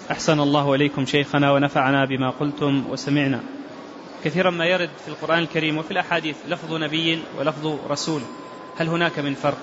أحسن الله إليكم شيخنا ونفعنا بما قلتم وسمعنا. كثيرا ما يرد في القرآن الكريم وفي الأحاديث لفظ نبي ولفظ رسول، هل هناك من فرق؟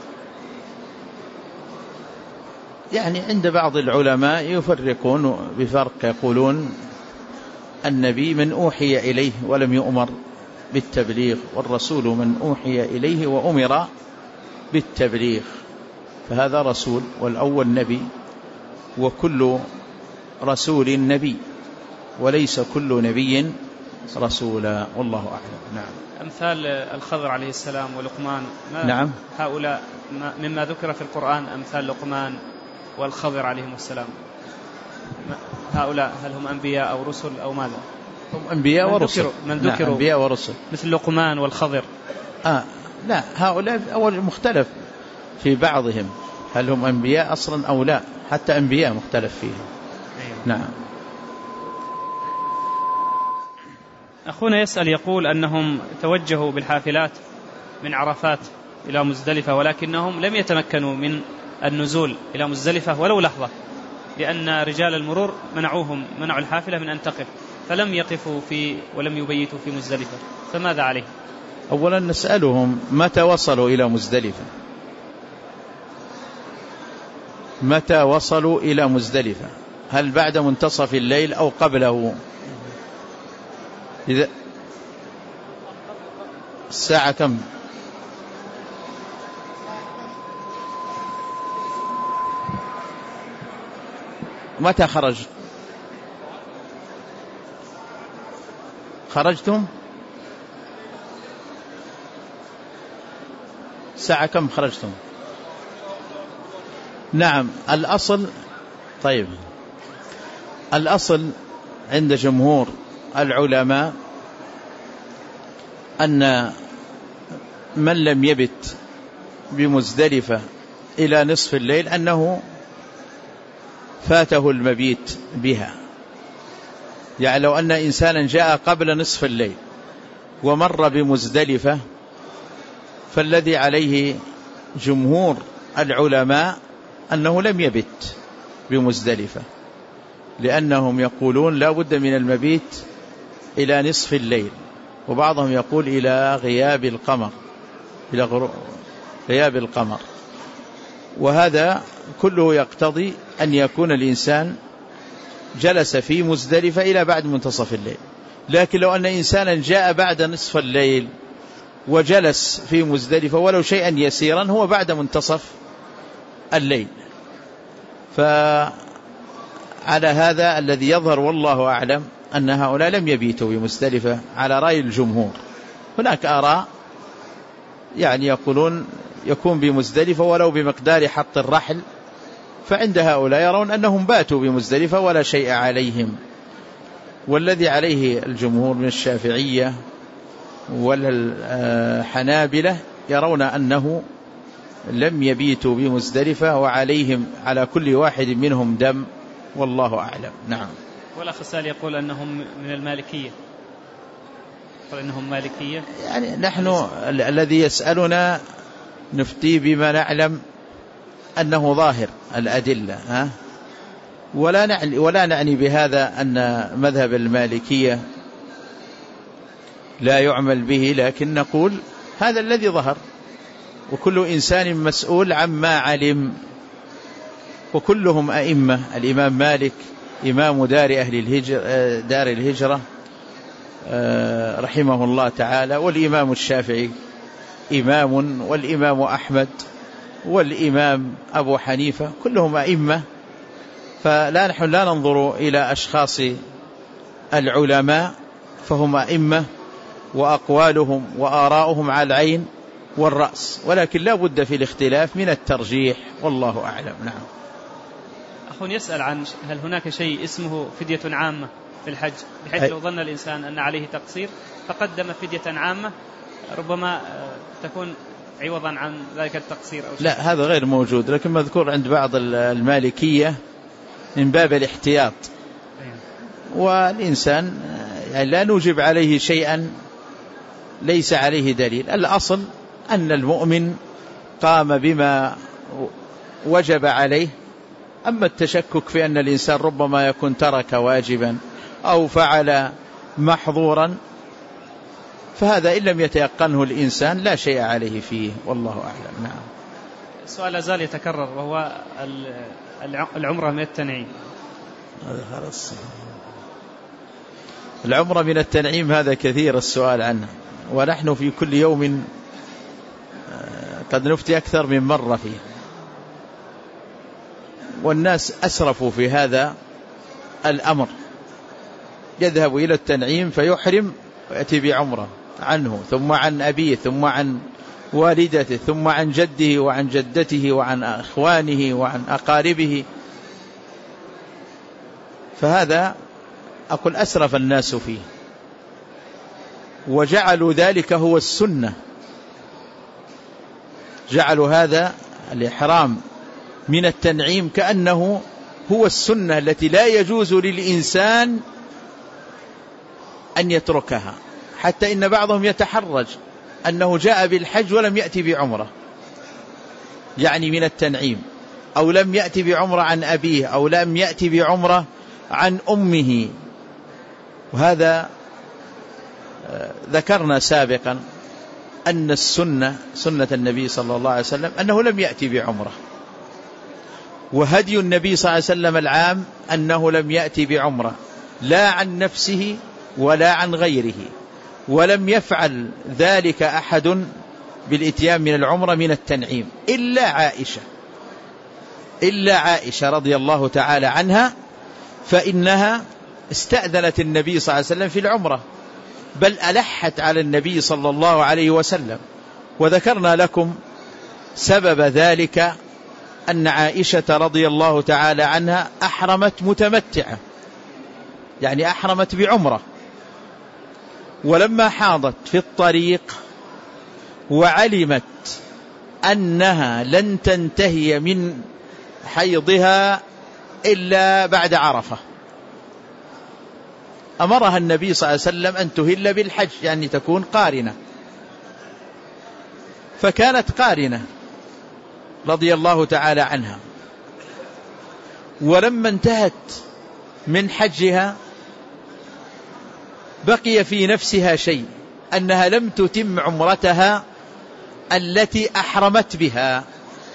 يعني عند بعض العلماء يفرقون بفرق، يقولون النبي من أوحي إليه ولم يؤمر بالتبليغ، والرسول من أوحي إليه وأمر بالتبليغ، فهذا رسول، والأول نبي، وكل رسول نبي، وليس كل نبي رسولا، والله أعلم. نعم. أمثال الخضر عليه السلام ولقمان، نعم. هؤلاء مما ذكر في القرآن، أمثال لقمان والخضر عليهم السلام، هؤلاء هل هم أنبياء أو رسل أو ماذا؟ هم أنبياء ورسل. من ذكروا نعم، أنبياء ورسل مثل لقمان والخضر. لا، هؤلاء أول مختلف في بعضهم، هل هم أنبياء أصلا أو لا، حتى أنبياء مختلف فيهم. أيوة. نعم. أخونا يسأل يقول أنهم توجهوا بالحافلات من عرفات إلى مزدلفة، ولكنهم لم يتمكنوا من النزول إلى مزدلفة ولو لحظة، لأن رجال المرور منعوا الحافلة من أن تقف، فلم يقفوا ولم يبيتوا في مزدلفة، فماذا عليه؟ أولا نسألهم متى وصلوا إلى مزدلفة، متى وصلوا إلى مزدلفة، هل بعد منتصف الليل أو قبله؟ إذا الساعة كم؟ متى خرجتم؟ الساعة كم خرجتم؟ نعم. الأصل، طيب، الأصل عند جمهور العلماء أن من لم يبت بمزدلفة إلى نصف الليل أنه فاته المبيت بها. يعني لو أن إنسانا جاء قبل نصف الليل ومر بمزدلفة، فالذي عليه جمهور العلماء أنه لم يبت بمزدلفة، لأنهم يقولون لا بد من المبيت إلى نصف الليل، وبعضهم يقول إلى غياب القمر، إلى غياب القمر، وهذا كله يقتضي أن يكون الإنسان جلس في مزدلفة إلى بعد منتصف الليل. لكن لو أن إنسانا جاء بعد نصف الليل وجلس في مزدلفة ولو شيئا يسيرا، هو بعد منتصف الليل. فعلى هذا الذي يظهر والله أعلم أن هؤلاء لم يبيتوا بمزدلفة على رأي الجمهور. هناك آراء يعني يقولون يكون بمزدلفة ولو بمقدار حط الرحل، فعند هؤلاء يرون أنهم باتوا بمزدلفة ولا شيء عليهم. والذي عليه الجمهور من الشافعية والحنابلة يرون أنه لم يبيتوا بمزدلفة، وعليهم على كل واحد منهم دم، والله أعلم. نعم. والأخ السائل يقول أنهم من المالكية، قال إنهم مالكية. يعني نحن الذي يسألنا نفتي بما نعلم أنه ظاهر الأدلة، ولا نعني بهذا أن مذهب المالكية لا يعمل به، لكن نقول هذا الذي ظهر، وكل إنسان مسؤول عما علم، وكلهم أئمة. الإمام مالك إمام دار الهجرة رحمه الله تعالى، والإمام الشافعي إمام، والإمام أحمد، والإمام أبو حنيفة، كلهم أئمة. نحن لا ننظر إلى أشخاص العلماء، فهم أئمة، وأقوالهم وآراؤهم على العين والرأس، ولكن لا بد في الاختلاف من الترجيح، والله أعلم. نعم. أخون يسأل عن هل هناك شيء اسمه فدية عامة في الحج، بحيث لو ظن الإنسان أن عليه تقصير فقدم فدية عامة ربما تكون عوضا عن ذلك التقصير أو شيء؟ لا، هذا غير موجود، لكن مذكور عند بعض المالكية من باب الاحتياط. والإنسان يعني لا نوجب عليه شيئا ليس عليه دليل. الأصل أن المؤمن قام بما وجب عليه أما التشكك في أن الإنسان ربما يكون ترك واجبا أو فعل محظورا فهذا إن لم يتيقنه الإنسان لا شيء عليه فيه، والله أعلم. نعم. السؤال لازال يتكرر وهو العمرة من التنعيم. هذا خلاص، العمرة من التنعيم هذا كثير السؤال عنه، ونحن في كل يوم قد نفتي أكثر من مرة فيه، والناس أسرفوا في هذا الأمر، يذهب إلى التنعيم فيحرم ويأتي بعمرة عنه ثم عن أبيه ثم عن والدته ثم عن جده وعن جدته وعن أخوانه وعن أقاربه، فهذا أقول أسرف الناس فيه، وجعلوا ذلك هو السنة، جعلوا هذا الإحرام من التنعيم كأنه هو السنة التي لا يجوز للإنسان أن يتركها، حتى إن بعضهم يتحرج أنه جاء بالحج ولم يأتي بعمرة، يعني من التنعيم، أو لم يأتي بعمرة عن أبيه، أو لم يأتي بعمرة عن أمه. وهذا ذكرنا سابقا أن السنة سنة النبي صلى الله عليه وسلم أنه لم يأتي بعمرة، وهدي النبي صلى الله عليه وسلم العام أنه لم يأتي بعمرة لا عن نفسه ولا عن غيره، ولم يفعل ذلك أحد بالإتيان من العمرة من التنعيم إلا عائشة رضي الله تعالى عنها، فإنها استأذنت النبي صلى الله عليه وسلم في العمرة، بل ألحت على النبي صلى الله عليه وسلم. وذكرنا لكم سبب ذلك أن عائشة رضي الله تعالى عنها أحرمت متمتعة، يعني أحرمت بعمرة، ولما حاضت في الطريق وعلمت أنها لن تنتهي من حيضها إلا بعد عرفة أمرها النبي صلى الله عليه وسلم أن تهل بالحج، يعني تكون قارنة، فكانت قارنة رضي الله تعالى عنها. ولما انتهت من حجها بقي في نفسها شيء، أنها لم تتم عمرتها التي أحرمت بها،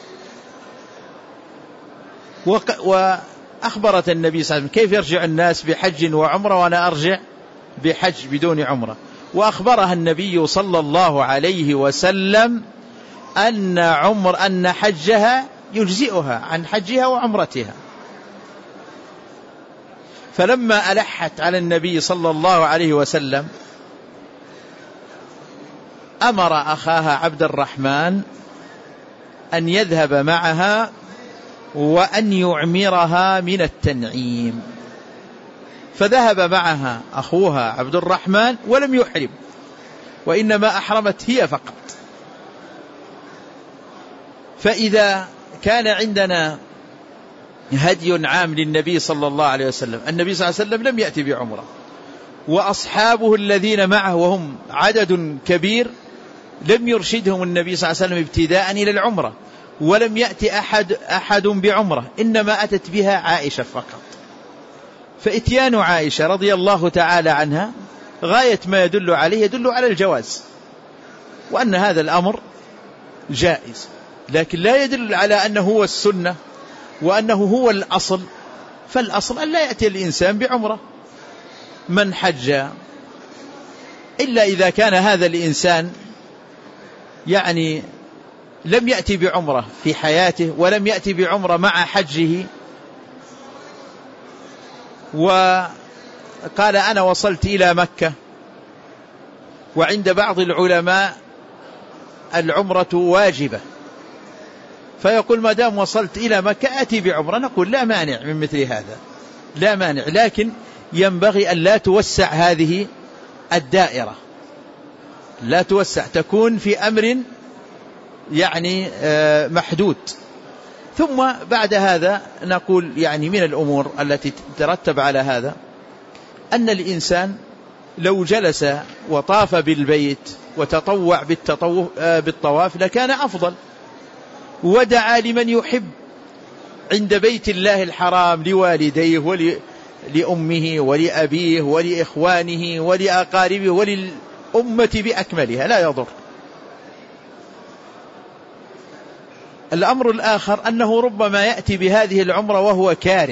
وأخبرت النبي صلى الله عليه وسلم كيف يرجع الناس بحج وعمرة وأنا أرجع بحج بدون عمرة، وأخبرها النبي صلى الله عليه وسلم أن حجها يجزئها عن حجها وعمرتها. فلما ألحت على النبي صلى الله عليه وسلم أمر أخاها عبد الرحمن أن يذهب معها وأن يعمرها من التنعيم، فذهب معها أخوها عبد الرحمن ولم يحرم، وإنما أحرمت هي فقط. فإذا كان عندنا هدي عام للنبي صلى الله عليه وسلم، النبي صلى الله عليه وسلم لم يأتي بعمرة، وأصحابه الذين معه وهم عدد كبير لم يرشدهم النبي صلى الله عليه وسلم ابتداء إلى العمرة، ولم يأتي أحد بعمرة، إنما أتت بها عائشة فقط. فإتيان عائشة رضي الله تعالى عنها غاية ما يدل عليه يدل على الجواز، وأن هذا الأمر جائز، لكن لا يدل على أنه هو السنة وأنه هو الأصل. فالأصل أن لا يأتي الإنسان بعمرة من حج، إلا إذا كان هذا الإنسان يعني لم يأتي بعمرة في حياته ولم يأتي بعمرة مع حجه، وقال أنا وصلت إلى مكة، وعند بعض العلماء العمرة واجبة، فيقول ما دام وصلت إلى مكة أتي بعمرة، نقول لا مانع من مثل هذا، لا مانع، لكن ينبغي أن لا توسع هذه الدائرة، لا توسع، تكون في أمر يعني محدود. ثم بعد هذا نقول يعني من الأمور التي تترتب على هذا أن الإنسان لو جلس وطاف بالبيت وتطوع بالطواف لكان أفضل، ودعا لمن يحب عند بيت الله الحرام لوالديه ولأمه ولأبيه ولإخوانه ولأقاربه وللأمة بأكملها لا يضر. الأمر الآخر أنه ربما يأتي بهذه العمرة وهو كاره،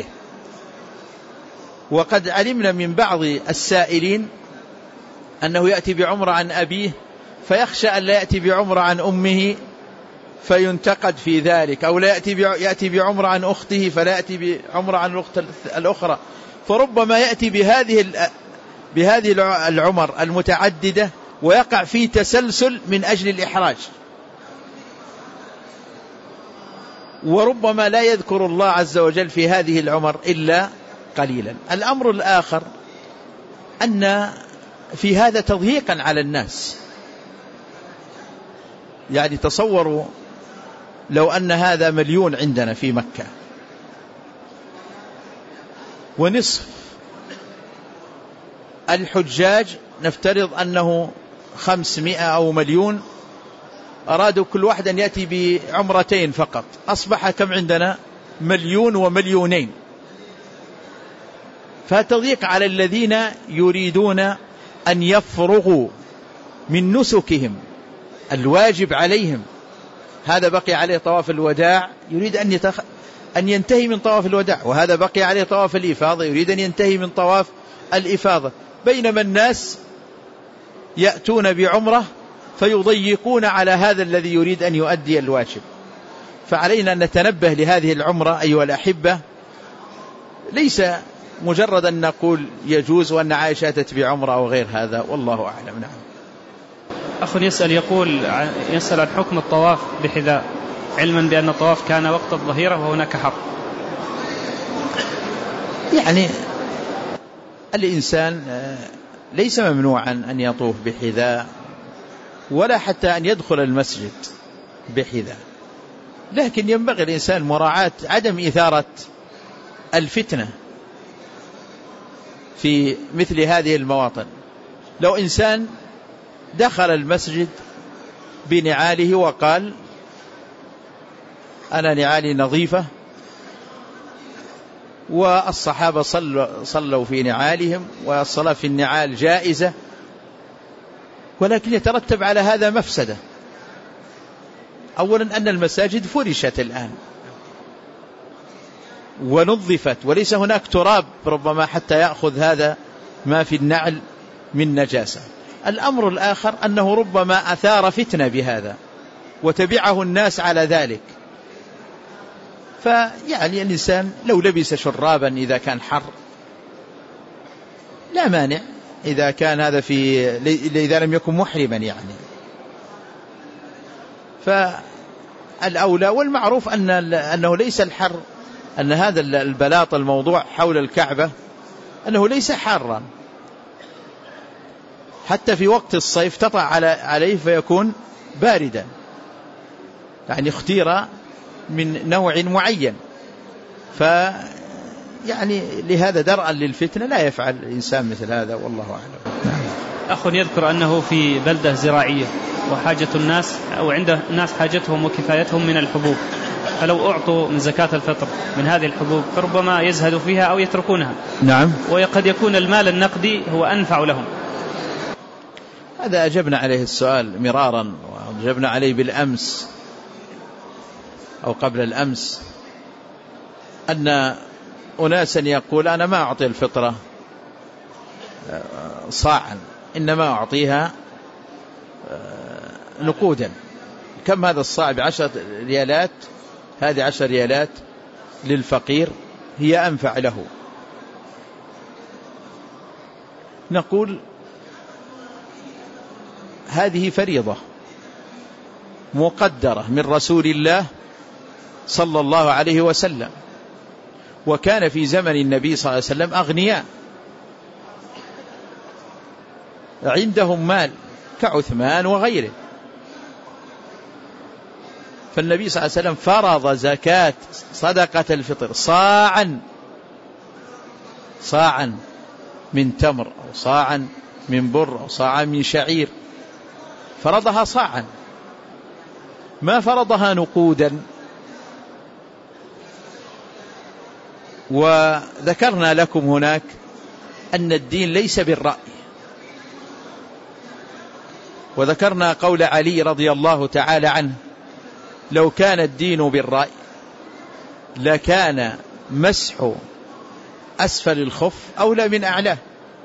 وقد علمنا من بعض السائلين أنه يأتي بعمرة عن أبيه فيخشى أن لا يأتي بعمرة عن أمه فينتقد في ذلك، أو لا يأتي بعمرة عن أخته فلا يأتي بعمرة عن الأخت الأخرى، فربما يأتي بهذه العمر المتعددة ويقع في تسلسل من أجل الإحراج، وربما لا يذكر الله عز وجل في هذه العمر إلا قليلا. الأمر الآخر أن في هذا تضييقا على الناس، يعني تصوروا لو أن هذا 1,000,000 عندنا في مكة، ونصف الحجاج نفترض أنه 500 أو 1,000,000 أرادوا كل واحد أن يأتي بعمرتين فقط، أصبح كم عندنا؟ 1,000,000 و2,000,000. فتضيق على الذين يريدون أن يفرغوا من نسكهم الواجب عليهم. هذا بقي عليه طواف الوداع يريد أن ينتهي من طواف الوداع، وهذا بقي عليه طواف الإفاضة يريد أن ينتهي من طواف الإفاضة، بينما الناس يأتون بعمرة فيضيقون على هذا الذي يريد أن يؤدي الواجب. فعلينا أن نتنبه لهذه العمرة أيها الأحبة، ليس مجرد أن نقول يجوز وأن عائشة أتت بعمرة أو غير هذا، والله أعلم. نعم. أخ يسأل عن حكم الطواف بحذاء، علما بأن الطواف كان وقت الظهيرة وهناك حر. يعني الإنسان ليس ممنوعا أن يطوف بحذاء ولا حتى أن يدخل المسجد بحذاء، لكن ينبغي الإنسان مراعاة عدم إثارة الفتنة في مثل هذه المواطن. لو إنسان دخل المسجد بنعاله وقال أنا نعالي نظيفة، والصحابة صلوا في نعالهم والصلاة في النعال جائزة، ولكن يترتب على هذا مفسدة. أولا أن المساجد فرشت الآن ونظفت وليس هناك تراب ربما حتى يأخذ هذا ما في النعل من نجاسة. الأمر الآخر أنه ربما أثار فتنة بهذا وتبعه الناس على ذلك. فيعني الإنسان لو لبس شرابا إذا كان حر لا مانع، إذا كان هذا إذا لم يكن محرما يعني. فالأولى والمعروف أنه ليس الحر، أن هذا البلاط الموضوع حول الكعبة أنه ليس حارا، حتى في وقت الصيف تطع عليه فيكون باردا، يعني اختير من نوع معين. يعني لهذا درءا للفتنة لا يفعل الإنسان مثل هذا، والله أعلم. أخ يذكر أنه في بلدة زراعية وحاجة الناس أو عند الناس حاجتهم وكفايتهم من الحبوب، فلو أعطوا من زكاة الفطر من هذه الحبوب فربما يزهدوا فيها أو يتركونها. نعم. وقد يكون المال النقدي هو أنفع لهم. هذا أجبنا عليه السؤال مرارا، وأجبنا عليه بالأمس أو قبل الأمس، أن أناسا يقول أنا ما أعطي الفطرة صاعا، إنما أعطيها نقودا. كم هذا الصاع؟ ب10 ريالات، هذه 10 ريالات للفقير هي أنفع له. نقول هذه فريضة مقدرة من رسول الله صلى الله عليه وسلم، وكان في زمن النبي صلى الله عليه وسلم أغنياء عندهم مال كعثمان وغيره، فالنبي صلى الله عليه وسلم فرض زكاة صدقة الفطر صاعا من تمر أو صاعا من بر أو صاعا من شعير، فرضها صاعا، ما فرضها نقودا. وذكرنا لكم هناك أن الدين ليس بالرأي، وذكرنا قول علي رضي الله تعالى عنه: لو كان الدين بالرأي لكان مسح أسفل الخف أولى من أعلاه.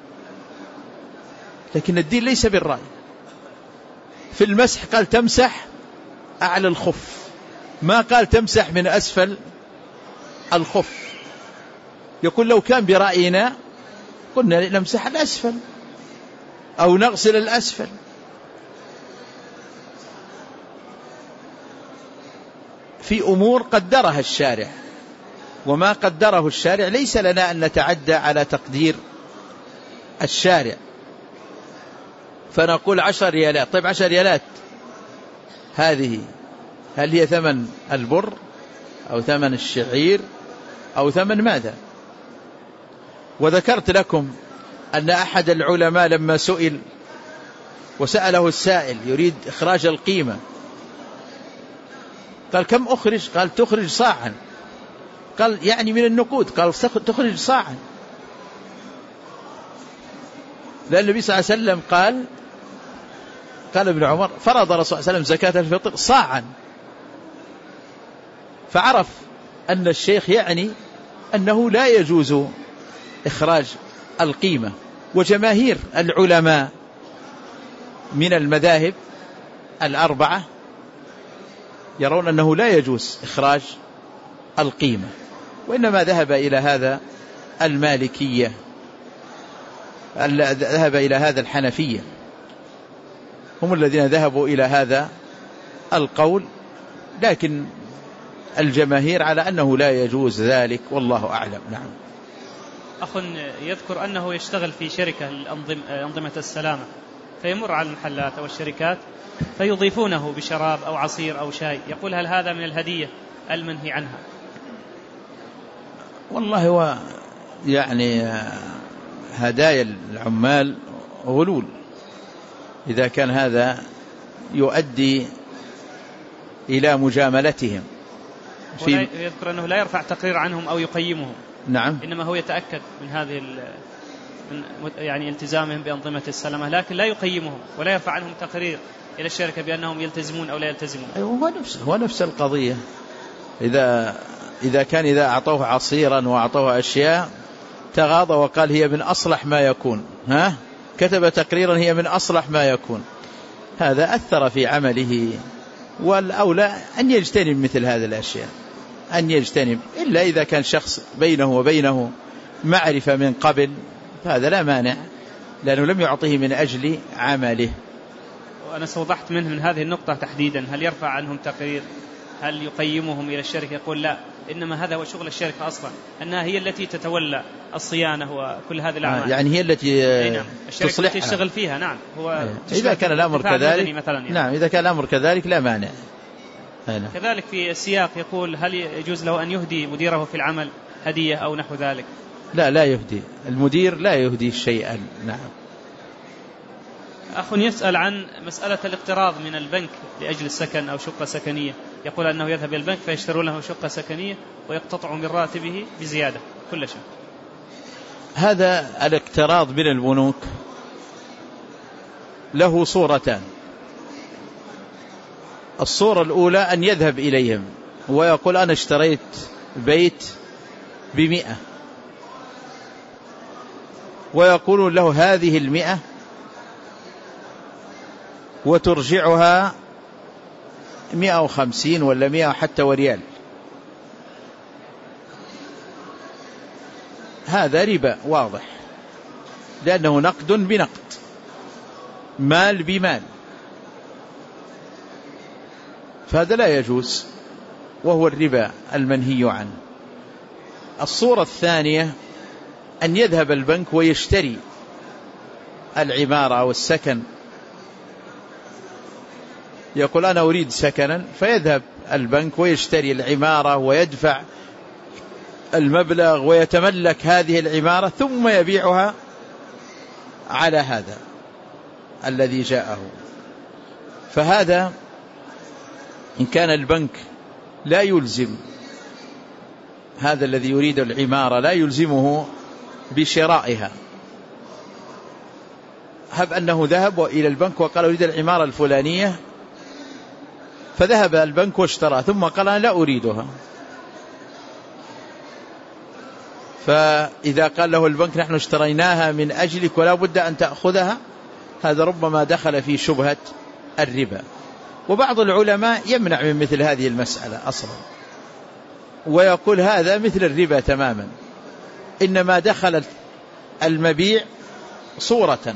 لكن الدين ليس بالرأي. في المسح قال تمسح أعلى الخف، ما قال تمسح من أسفل الخف. يقول لو كان برأينا قلنا نمسح الأسفل أو نغسل الأسفل. في أمور قدرها الشارع، وما قدره الشارع ليس لنا أن نتعدى على تقدير الشارع، فنقول 10 ريالات. طيب 10 ريالات هذه هل هي ثمن البر أو ثمن الشعير أو ثمن ماذا؟ وذكرت لكم أن أحد العلماء لما سئل وسأله السائل يريد إخراج القيمة، قال كم أخرج؟ قال تخرج صاعا. قال يعني من النقود؟ قال تخرج صاعا. لأن النبي صلى الله عليه وسلم قال ابن عمر فرض الرسول صلى الله عليه وسلم زكاة الفطر صاعا، فعرف أن الشيخ يعني أنه لا يجوز إخراج القيمة. وجماهير العلماء من المذاهب الأربعة يرون أنه لا يجوز إخراج القيمة، وإنما ذهب إلى هذا المالكية، ذهب إلى هذا الحنفية، هم الذين ذهبوا إلى هذا القول، لكن الجماهير على أنه لا يجوز ذلك، والله أعلم. نعم. أخ يذكر أنه يشتغل في شركة أنظمة السلامة، فيمر على المحلات أو الشركات فيضيفونه بشراب أو عصير أو شاي، يقول هل هذا من الهدية المنهي عنها؟ والله هو يعني هدايا العمال غلول، إذا كان هذا يؤدي إلى مجاملتهم. يذكر أنه لا يرفع تقرير عنهم أو يقيمهم. نعم. إنما هو يتأكد من هذه يعني التزامهم بأنظمة السلامة، لكن لا يقيمهم ولا يرفع عنهم تقرير إلى الشركة بأنهم يلتزمون أو لا يلتزمون. هو نفس القضية. إذا كان إذا أعطوه عصيرا وأعطوه أشياء تغاضى وقال هي من أصلح ما يكون، كتب تقريرا هي من أصلح ما يكون، هذا أثر في عمله. والأولى أن يجتنب مثل هذه الأشياء، أن يجتنب، إلا إذا كان شخص بينه وبينه معرفة من قبل، فهذا لا مانع، لأنه لم يعطيه من أجل عمله. وأنا سوضحت منه من هذه النقطة تحديدا، هل يرفع عنهم تقرير، هل يقيمهم إلى الشركة؟ يقول لا، إنما هذا هو شغل الشركة أصلا، أنها هي التي تتولى الصيانة وكل هذه الأعمال. يعني هي التي نعم. الشركة التي تشتغل فيها. نعم. هو إذا كان الأمر كذلك مثلا يعني. نعم، إذا كان الأمر كذلك لا مانع. كذلك في السياق يقول هل يجوز له أن يهدي مديره في العمل هدية أو نحو ذلك؟ لا يهدي، المدير لا يهدي شيئا. نعم. أخ يسأل عن مسألة الاقتراض من البنك لأجل السكن أو شقة سكنية، يقول أنه يذهب إلى البنك فيشترون له شقة سكنية ويقتطع من راتبه بزيادة كل شيء. هذا الاقتراض من البنوك له صورتان. الصورة الأولى أن يذهب إليهم ويقول أنا اشتريت بيت ب100، ويقولون له هذه 100 وترجعها 150 ولا 100 حتى وريال. هذا ربا واضح، لأنه نقد بنقد، مال بمال، فهذا لا يجوز، وهو الربا المنهي عنه. الصورة الثانية أن يذهب البنك ويشتري العمارة أو السكن، يقول أنا أريد سكنا، فيذهب البنك ويشتري العمارة ويدفع المبلغ ويتملك هذه العمارة، ثم يبيعها على هذا الذي جاءه. فهذا إن كان البنك لا يلزم هذا الذي يريد العمارة لا يلزمه بشرائها. هب أنه ذهب إلى البنك وقال أريد العمارة الفلانية، فذهب البنك واشترى، ثم قال أنا لا أريدها، فإذا قال له البنك نحن اشتريناها من أجلك ولا بد أن تأخذها، هذا ربما دخل في شبهة الربا. وبعض العلماء يمنع من مثل هذه المسألة أصلا، ويقول هذا مثل الربا تماما، إنما دخل المبيع صورة،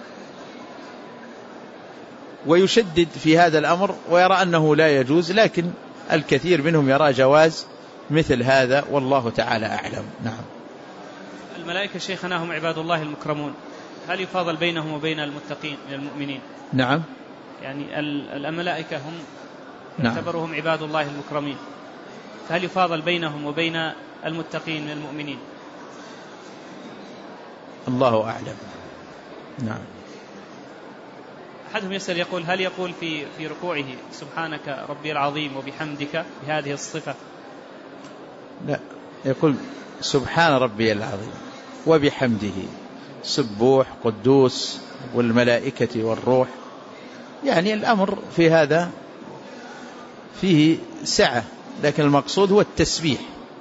ويشدد في هذا الأمر ويرى أنه لا يجوز، لكن الكثير منهم يرى جواز مثل هذا، والله تعالى أعلم. نعم. الملائكة شيخنا هم عباد الله المكرمون، هل يفاضل بينهم وبين المتقين من المؤمنين؟ نعم، يعني الملائكة هم نعم، يعتبرهم عباد الله المكرمين، فهل يفاضل بينهم وبين المتقين من المؤمنين؟ الله أعلم. نعم. أحدهم يسأل يقول هل يقول في ركوعه سبحانك ربي العظيم وبحمدك بهذه الصفة؟ لا، يقول سبحان ربي العظيم وبحمده سبوح قدوس والملائكة والروح، يعني الأمر في هذا فيه سعة، لكن المقصود هو التسبيح.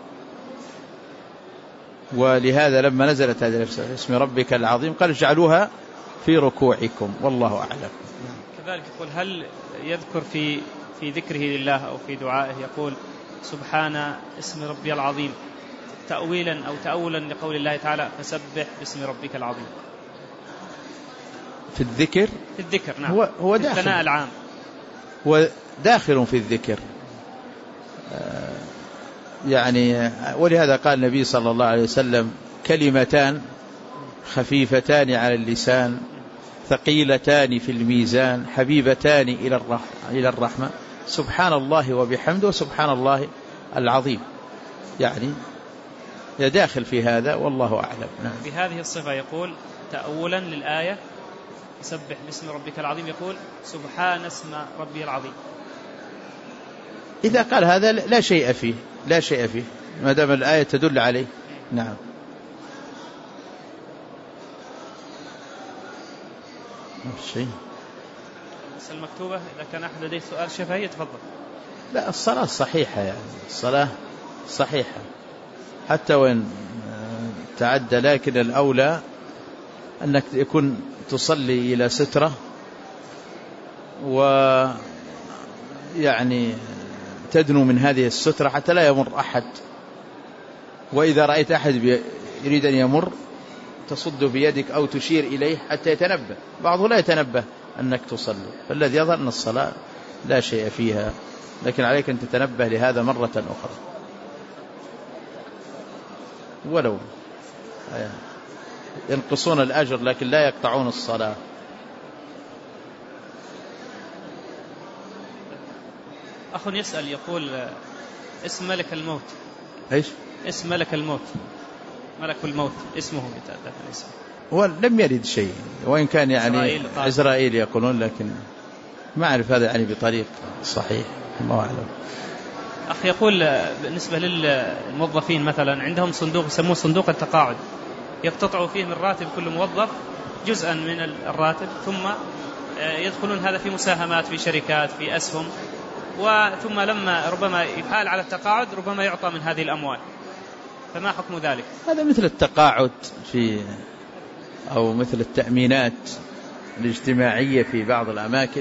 ولهذا لما نزلت هذه الآية اسم ربك العظيم قال اجعلوها في ركوعكم، والله أعلم. كذلك يقول هل يذكر في ذكره لله أو في دعائه يقول سبحان اسم ربي العظيم تأويلا أو تأولا لقول الله تعالى فسبح باسم ربك العظيم؟ في الذكر، في الذكر نعم، هو داخل، الثناء العام هو داخل في الذكر يعني. ولهذا قال النبي صلى الله عليه وسلم كلمتان خفيفتان على اللسان ثقيلتان في الميزان حبيبتان إلى الرحمة، سبحان الله وبحمده وسبحان الله العظيم، يعني يداخل في هذا، والله أعلم. نعم. بهذه الصفة يقول تأولا للآية سبح باسم ربك العظيم يقول سبحان اسم ربي العظيم. إذا قال هذا لا شيء فيه، لا شيء فيه ما دام الآية تدل عليه. نعم. شيء المكتوبة إذا كان أحد لديه سؤال شفهي تفضل. لا، الصلاة صحيحة، يعني الصلاة صحيحة حتى وإن تعدى، لكن الأولى أنك يكون تصلي إلى سترة، ويعني تدنو من هذه السترة حتى لا يمر أحد، وإذا رأيت أحد يريد أن يمر تصد بيدك أو تشير إليه حتى يتنبه. بعضه لا يتنبه أنك تصلي، فالذي يظهر أن الصلاة لا شيء فيها، لكن عليك أن تتنبه لهذا مرة أخرى، ولو ينقصون الأجر لكن لا يقطعون الصلاة. أخ يسأل يقول اسم ملك الموت، إيش اسم ملك الموت، ملك الموت اسمه يتأتى الاسم، هو لم يرد شيء، وإن كان يعني إسرائيل يقولون، لكن ما أعرف هذا يعني بطريق صحيح، الله أعلم. أخ يقول بالنسبة للموظفين مثلا عندهم صندوق يسموه صندوق التقاعد، يقتطعوا فيه من راتب كل موظف جزءا من الراتب، ثم يدخلون هذا في مساهمات في شركات في أسهم، وثم لما ربما يحال على التقاعد ربما يعطى من هذه الأموال، فما حكم ذلك؟ هذا مثل التقاعد أو مثل التأمينات الاجتماعية في بعض الأماكن،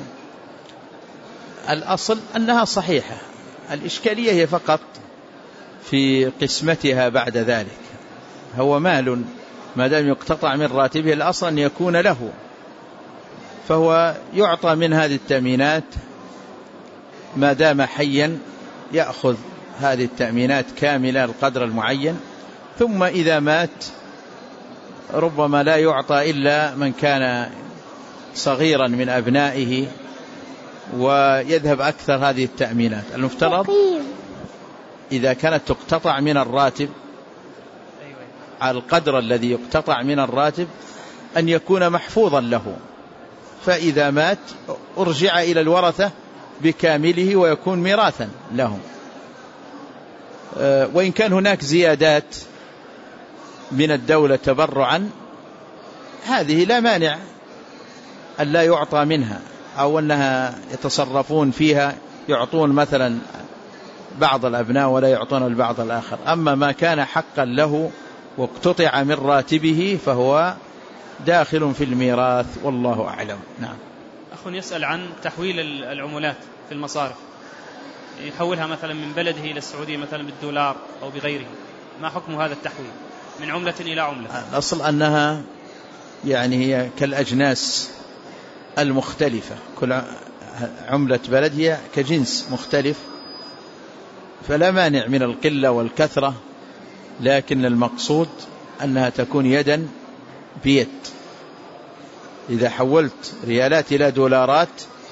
الأصل أنها صحيحة، الإشكالية هي فقط في قسمتها بعد ذلك. هو مال ما دام يقتطع من راتبه الأصل أن يكون له، فهو يعطى من هذه التأمينات ما دام حيا، يأخذ هذه التأمينات كاملة القدر المعين، ثم إذا مات ربما لا يعطى إلا من كان صغيرا من أبنائه، ويذهب أكثر هذه التأمينات. المفترض إذا كانت تقتطع من الراتب على القدر الذي يقتطع من الراتب أن يكون محفوظا له، فإذا مات أرجع إلى الورثة بكامله ويكون ميراثا لهم. وإن كان هناك زيادات من الدولة تبرعا هذه لا مانع أن لا يعطى منها، أو أنها يتصرفون فيها يعطون مثلا بعض الأبناء ولا يعطون البعض الآخر. أما ما كان حقا له واقتطع من راتبه فهو داخل في الميراث والله أعلم. نعم. أخ يسأل عن تحويل العملات في المصارف، يحولها مثلا من بلده إلى السعودية مثلا بالدولار أو بغيره، ما حكم هذا التحويل من عملة إلى عملة؟ الأصل أنها يعني هي كالأجناس المختلفة، كل عملة بلد هي كجنس مختلف، فلا مانع من القلة والكثرة، لكن المقصود أنها تكون يدا بيد. إذا حولت ريالات إلى دولارات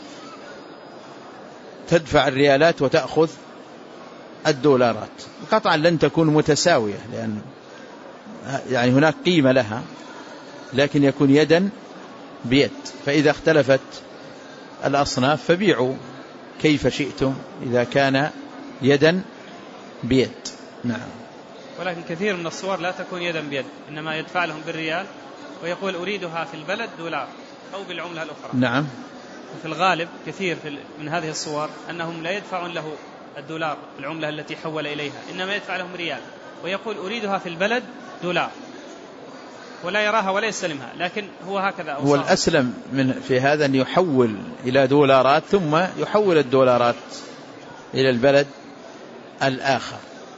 تدفع الريالات وتأخذ الدولارات، قطعا لن تكون متساوية لأن يعني هناك قيمة لها، لكن يكون يدا بيد. فإذا اختلفت الأصناف فبيعوا كيف شئتم إذا كان يدا بيد. نعم. ولكن كثير من الصور لا تكون يدا بيد، إنما يدفع لهم بالريال ويقول أريدها في البلد دولار أو بالعملة الأخرى. نعم. وفي الغالب كثير من هذه الصور أنهم لا يدفعون له الدولار العملة التي حول إليها، إنما يدفع لهم ريال ويقول أريدها في البلد دولار، ولا يراها ولا يستلمها، لكن هو هكذا هو الأسلم في هذا أن يحول إلى دولارات ثم يحول الدولارات إلى البلد الآخر،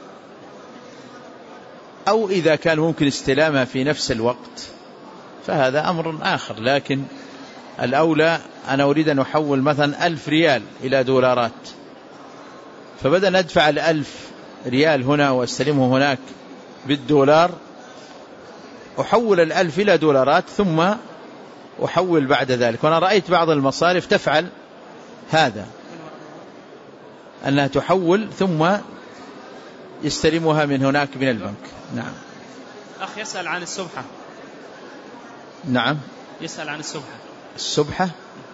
أو إذا كان ممكن استلامها في نفس الوقت فهذا أمر آخر. لكن الأولى أنا أريد أن أحول مثلا 1000 ريال إلى دولارات، فبدأ أدفع 1000 ريال هنا واستلمه هناك بالدولار، أحول 1000 إلى دولارات ثم أحول بعد ذلك. وأنا رأيت بعض المصارف تفعل هذا، أنها تحول ثم يستلمها من هناك من البنك. نعم. أخ يسأل عن السبحة. نعم. يسأل عن السبحة. السبحة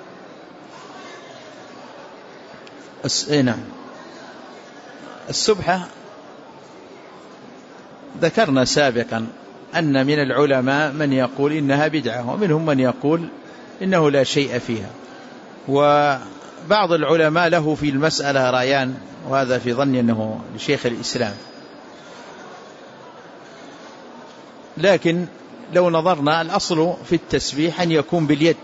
نعم. السبحة ذكرنا سابقا أن من العلماء من يقول إنها بدعة، ومنهم من يقول إنه لا شيء فيها، وبعض العلماء له في المسألة رأيان، وهذا في ظني أنه لشيخ الإسلام. لكن لو نظرنا الأصل في التسبيح أن يكون باليد،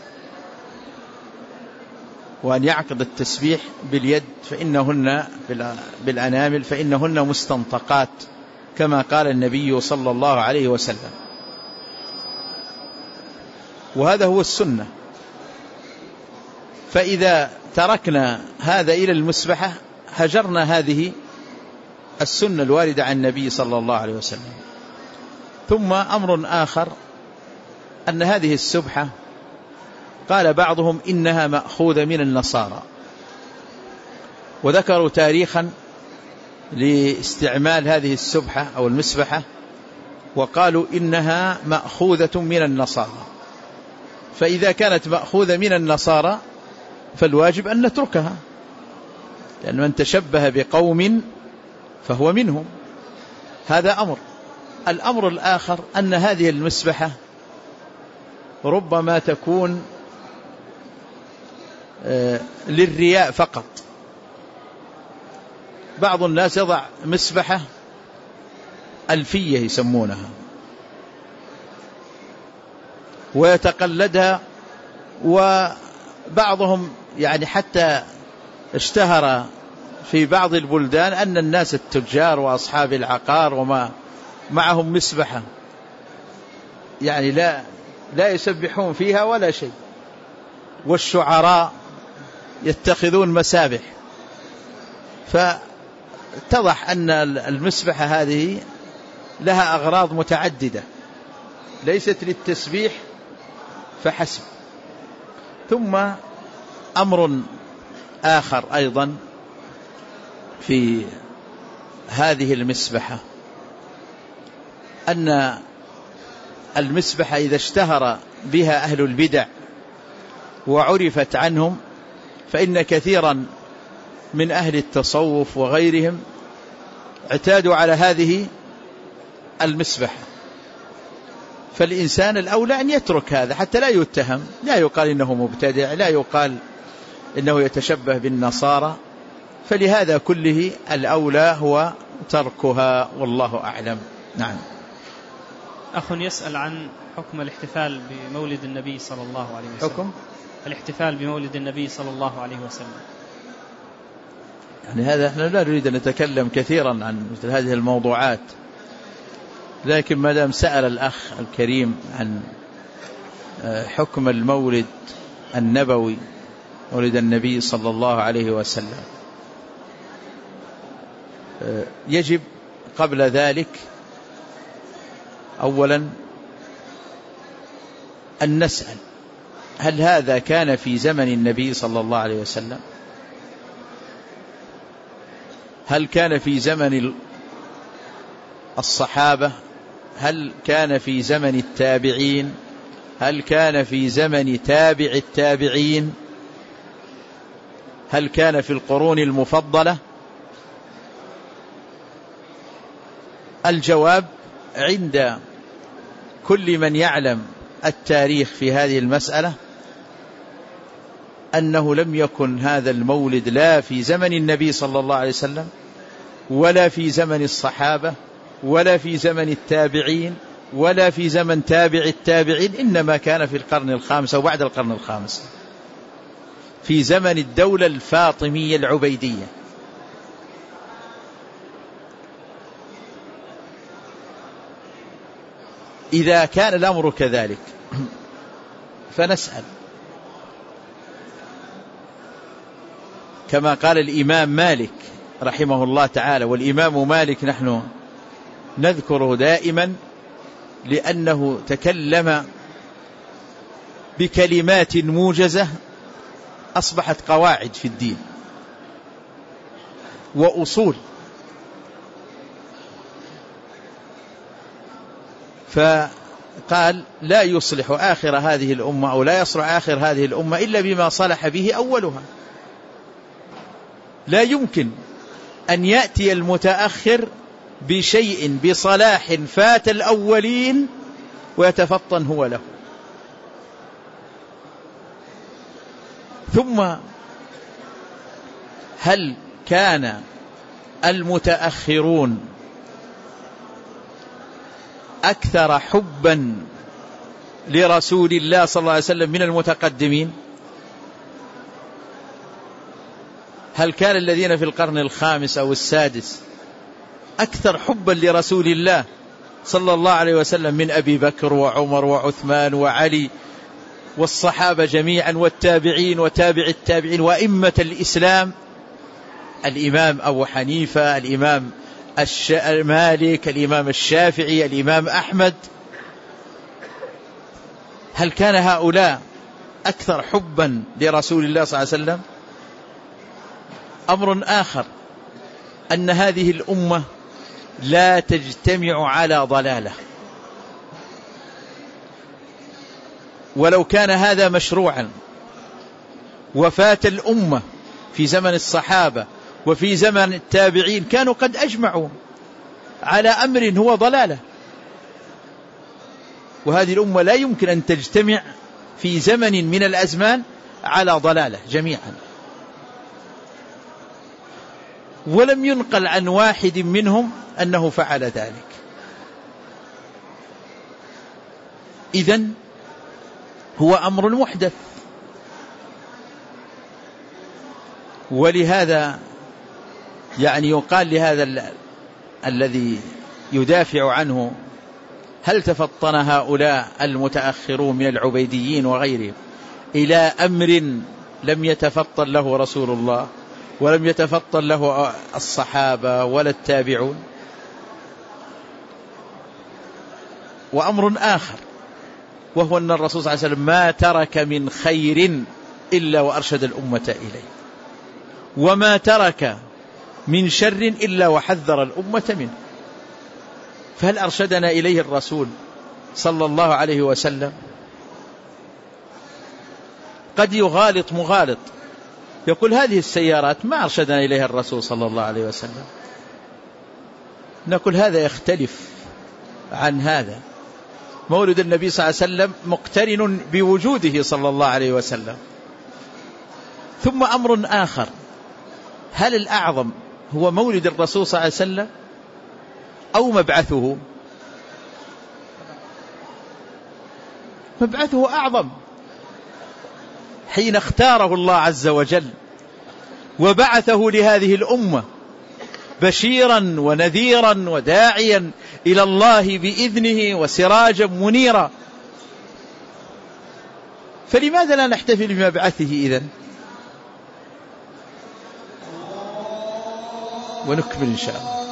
وأن يعقد التسبيح باليد، فإنهن بالأنامل فإنهن مستنطقات كما قال النبي صلى الله عليه وسلم، وهذا هو السنة. فإذا تركنا هذا إلى المسبحة هجرنا هذه السنة الواردة عن النبي صلى الله عليه وسلم. ثم أمر آخر أن هذه السبحة قال بعضهم إنها مأخوذة من النصارى، وذكروا تاريخا لاستعمال هذه السبحة أو المسبحة، وقالوا إنها مأخوذة من النصارى. فإذا كانت مأخوذة من النصارى فالواجب أن نتركها، لأن من تشبه بقوم فهو منهم. هذا أمر. الأمر الآخر أن هذه المسبحة ربما تكون للرياء فقط. بعض الناس يضع مسبحة ألفية يسمونها ويتقلدها، وبعضهم يعني حتى اشتهر في بعض البلدان أن الناس التجار وأصحاب العقار وما معهم مسبحة، يعني لا يسبحون فيها ولا شيء، والشعراء يتخذون مسابح. فتضح أن المسبحة هذه لها أغراض متعددة ليست للتسبيح فحسب. ثم أمر آخر أيضا في هذه المسبحة، أن المسبحة إذا اشتهر بها أهل البدع وعرفت عنهم فإن كثيرا من أهل التصوف وغيرهم اعتادوا على هذه المسبحة، فالإنسان الأولى أن يترك هذا حتى لا يتهم، لا يقال إنه مبتدع، لا يقال إنه يتشبه بالنصارى، فلهذا كله الأولى هو تركها، والله أعلم. نعم. أخ يسأل عن حكم الاحتفال بمولد النبي صلى الله عليه وسلم. حكم الاحتفال بمولد النبي صلى الله عليه وسلم. يعني هذا احنا لا نريد أن نتكلم كثيرا عن مثل هذه الموضوعات، لكن ما دام سأل الأخ الكريم عن حكم المولد النبوي، مولد النبي صلى الله عليه وسلم، يجب قبل ذلك أولا أن نسأل هل هذا كان في زمن النبي صلى الله عليه وسلم؟ هل كان في زمن الصحابة؟ هل كان في زمن التابعين؟ هل كان في زمن تابع التابعين؟ هل كان في القرون المفضلة؟ الجواب عند كل من يعلم التاريخ في هذه المسألة أنه لم يكن هذا المولد لا في زمن النبي صلى الله عليه وسلم، ولا في زمن الصحابة، ولا في زمن التابعين، ولا في زمن تابع التابعين، إنما كان في القرن الخامس أو بعد القرن الخامس، في زمن الدولة الفاطمية العبيدية. إذا كان الأمر كذلك فنسأل، كما قال الإمام مالك رحمه الله تعالى، والإمام مالك نحن نذكره دائما لأنه تكلم بكلمات موجزة أصبحت قواعد في الدين وأصول. فقال لا يصلح آخر هذه الأمة أو لا يصلح آخر هذه الأمة إلا بما صلح به أولها. لا يمكن أن يأتي المتأخر بشيء بصلاح فات الأولين ويتفطن هو له. ثم هل كان المتأخرون أكثر حبا لرسول الله صلى الله عليه وسلم من المتقدمين؟ هل كان الذين في القرن الخامس أو السادس أكثر حبا لرسول الله صلى الله عليه وسلم من أبي بكر وعمر وعثمان وعلي والصحابة جميعا والتابعين وتابع التابعين وأئمة الإسلام، الإمام أبو حنيفة، الإمام مالك، الإمام الشافعي، الإمام أحمد؟ هل كان هؤلاء أكثر حبا لرسول الله صلى الله عليه وسلم؟ أمر آخر أن هذه الأمة لا تجتمع على ضلالة، ولو كان هذا مشروعا وفات الأمة في زمن الصحابة وفي زمن التابعين كانوا قد أجمعوا على أمر هو ضلالة، وهذه الأمة لا يمكن أن تجتمع في زمن من الأزمان على ضلالة جميعا. ولم ينقل عن واحد منهم أنه فعل ذلك. إذن هو أمر محدث. ولهذا يعني يقال لهذا الذي يدافع عنه: هل تفطن هؤلاء المتأخرون من العبيديين وغيرهم إلى أمر لم يتفطن له رسول الله ولم يتفطن له الصحابة ولا التابعون؟ وأمر آخر وهو أن الرسول صلى الله عليه وسلم ما ترك من خير إلا وأرشد الأمة إليه، وما ترك من شر إلا وحذر الأمة منه. فهل أرشدنا إليه الرسول صلى الله عليه وسلم؟ قد يغالط مغالط يقول هذه السيارات ما أرشدنا إليها الرسول صلى الله عليه وسلم، نقول هذا يختلف عن هذا. مولد النبي صلى الله عليه وسلم مقترن بوجوده صلى الله عليه وسلم. ثم أمر آخر، هل الأعظم هو مولد الرسول صلى الله عليه وسلم أو مبعثه؟ مبعثه أعظم، حين اختاره الله عز وجل وبعثه لهذه الأمة بشيرا ونذيرا وداعيا إلى الله بإذنه وسراجا منيرا، فلماذا لا نحتفل بمبعثه إذن؟ ونكمل إن شاء الله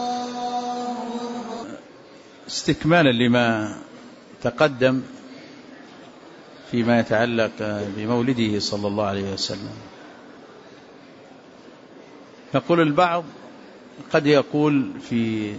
استكمالا لما تقدم فيما يتعلق بمولده صلى الله عليه وسلم. يقول البعض قد يقول في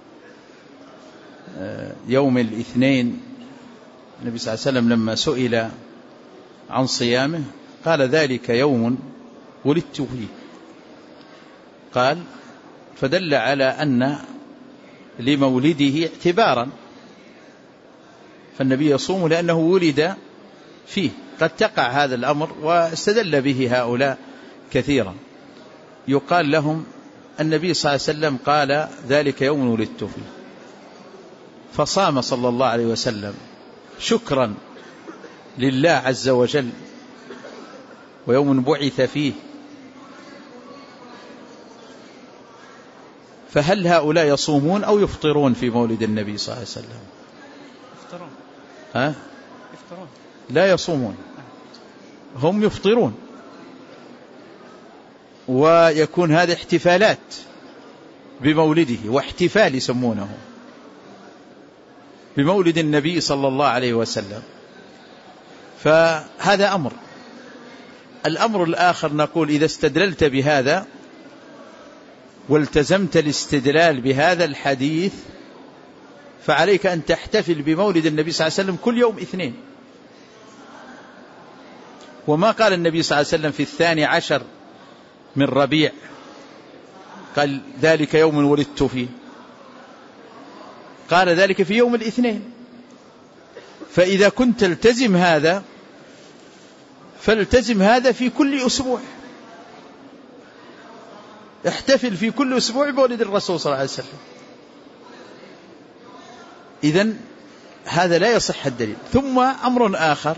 يوم الاثنين، النبي صلى الله عليه وسلم لما سئل عن صيامه قال ذلك يوم ولدت فيه، قال فدل على أن لمولده اعتبارا، فالنبي يصوم لأنه ولد فيه. قد تقع هذا الأمر واستدل به هؤلاء كثيرا، يقال لهم النبي صلى الله عليه وسلم قال ذلك يوم ولدت فيه، فصام صلى الله عليه وسلم شكرا لله عز وجل، ويوم بعث فيه. فهل هؤلاء يصومون أو يفطرون في مولد النبي صلى الله عليه وسلم؟ يفطرون. يفطرون، لا يصومون، هم يفطرون، ويكون هذا احتفالات بمولده، واحتفال يسمونه بمولد النبي صلى الله عليه وسلم. فهذا أمر. الأمر الآخر نقول إذا استدللت بهذا والتزمت الاستدلال بهذا الحديث فعليك أن تحتفل بمولد النبي صلى الله عليه وسلم كل يوم اثنين. وما قال النبي صلى الله عليه وسلم في 12 من ربيع قال ذلك يوم ولدت فيه، قال ذلك في يوم الاثنين. فإذا كنت تلتزم هذا فالتزم هذا في كل أسبوع، احتفل في كل أسبوع بمولد الرسول صلى الله عليه وسلم. إذن هذا لا يصح الدليل. ثم أمر آخر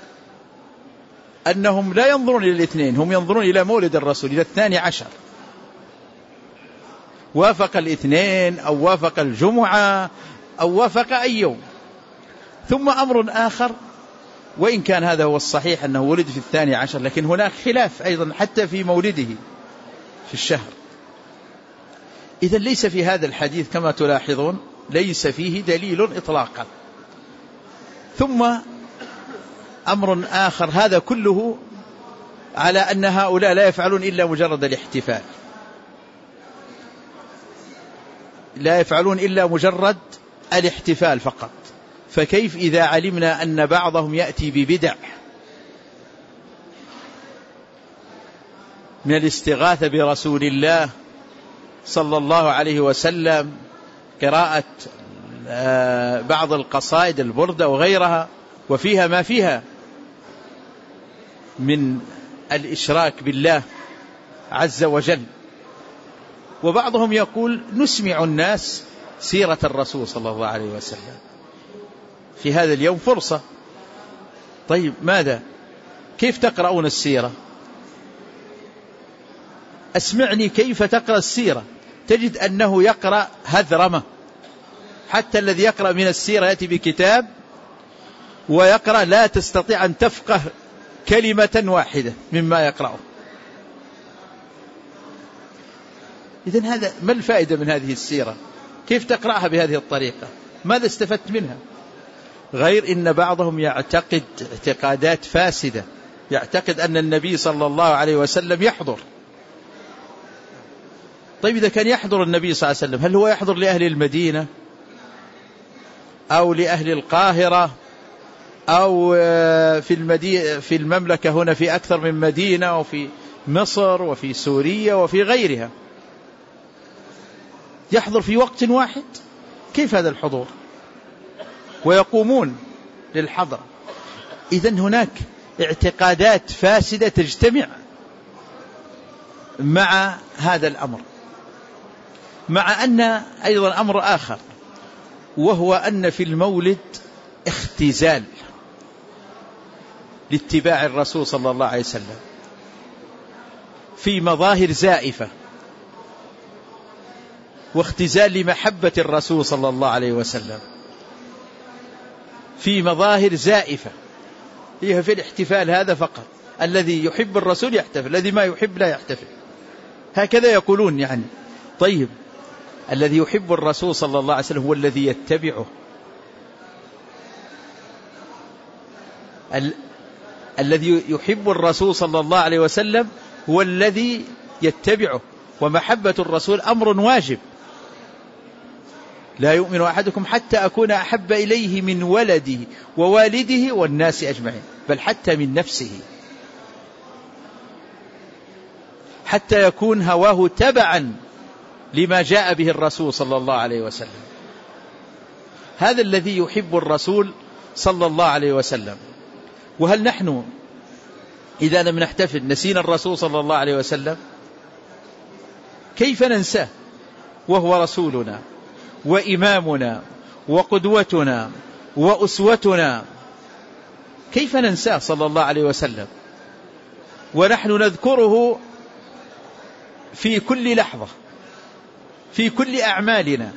أنهم لا ينظرون إلى الاثنين، هم ينظرون إلى مولد الرسول، إلى 12 وافق الاثنين أو وافق الجمعة أو وافق أي يوم. ثم أمر آخر، وإن كان هذا هو الصحيح أنه ولد في 12، لكن هناك خلاف أيضا حتى في مولده في الشهر. إذن ليس في هذا الحديث كما تلاحظون ليس فيه دليل إطلاقا. ثم أمر آخر، هذا كله على أن هؤلاء لا يفعلون إلا مجرد الاحتفال، لا يفعلون إلا مجرد الاحتفال فقط. فكيف إذا علمنا أن بعضهم يأتي ببدع من الاستغاثة برسول الله صلى الله عليه وسلم، قراءة بعض القصائد البردة وغيرها، وفيها ما فيها من الإشراك بالله عز وجل. وبعضهم يقول نسمع الناس سيرة الرسول صلى الله عليه وسلم في هذا اليوم فرصة. طيب ماذا؟ كيف تقرؤون السيرة؟ أسمعني كيف تقرأ السيرة. تجد أنه يقرأ هذرمة، حتى الذي يقرأ من السيرة يأتي بكتاب ويقرأ لا تستطيع أن تفقه كلمة واحدة مما يقرأه. إذن هذا ما الفائدة من هذه السيرة؟ كيف تقرأها بهذه الطريقة؟ ماذا استفدت منها؟ غير إن بعضهم يعتقد اعتقادات فاسدة، يعتقد أن النبي صلى الله عليه وسلم يحضر. طيب إذا كان يحضر النبي صلى الله عليه وسلم، هل هو يحضر لأهل المدينة أو لأهل القاهرة أو في المملكة هنا في أكثر من مدينة، وفي مصر وفي سوريا وفي غيرها؟ يحضر في وقت واحد؟ كيف هذا الحضور؟ ويقومون للحضر. إذن هناك اعتقادات فاسدة تجتمع مع هذا الأمر، مع أن أيضا أمر آخر، وهو أن في المولد اختزال لاتباع الرسول صلى الله عليه وسلم في مظاهر زائفة، واختزال لمحبة الرسول صلى الله عليه وسلم في مظاهر زائفة. هي في الاحتفال هذا فقط، الذي يحب الرسول يحتفل، الذي ما يحب لا يحتفل، هكذا يقولون يعني. طيب الذي يحب الرسول صلى الله عليه وسلم هو الذي يتبعه، الذي يحب الرسول صلى الله عليه وسلم هو الذي يتبعه، ومحبة الرسول أمر واجب. لا يؤمن أحدكم حتى أكون أحب إليه من ولده ووالده والناس أجمعين، بل حتى من نفسه، حتى يكون هواه تبعا لما جاء به الرسول صلى الله عليه وسلم. هذا الذي يحب الرسول صلى الله عليه وسلم. وهل نحن إذا لم نحتفل نسينا الرسول صلى الله عليه وسلم؟ كيف ننساه وهو رسولنا وإمامنا وقدوتنا وأسوتنا؟ كيف ننساه صلى الله عليه وسلم ونحن نذكره في كل لحظة، في كل أعمالنا؟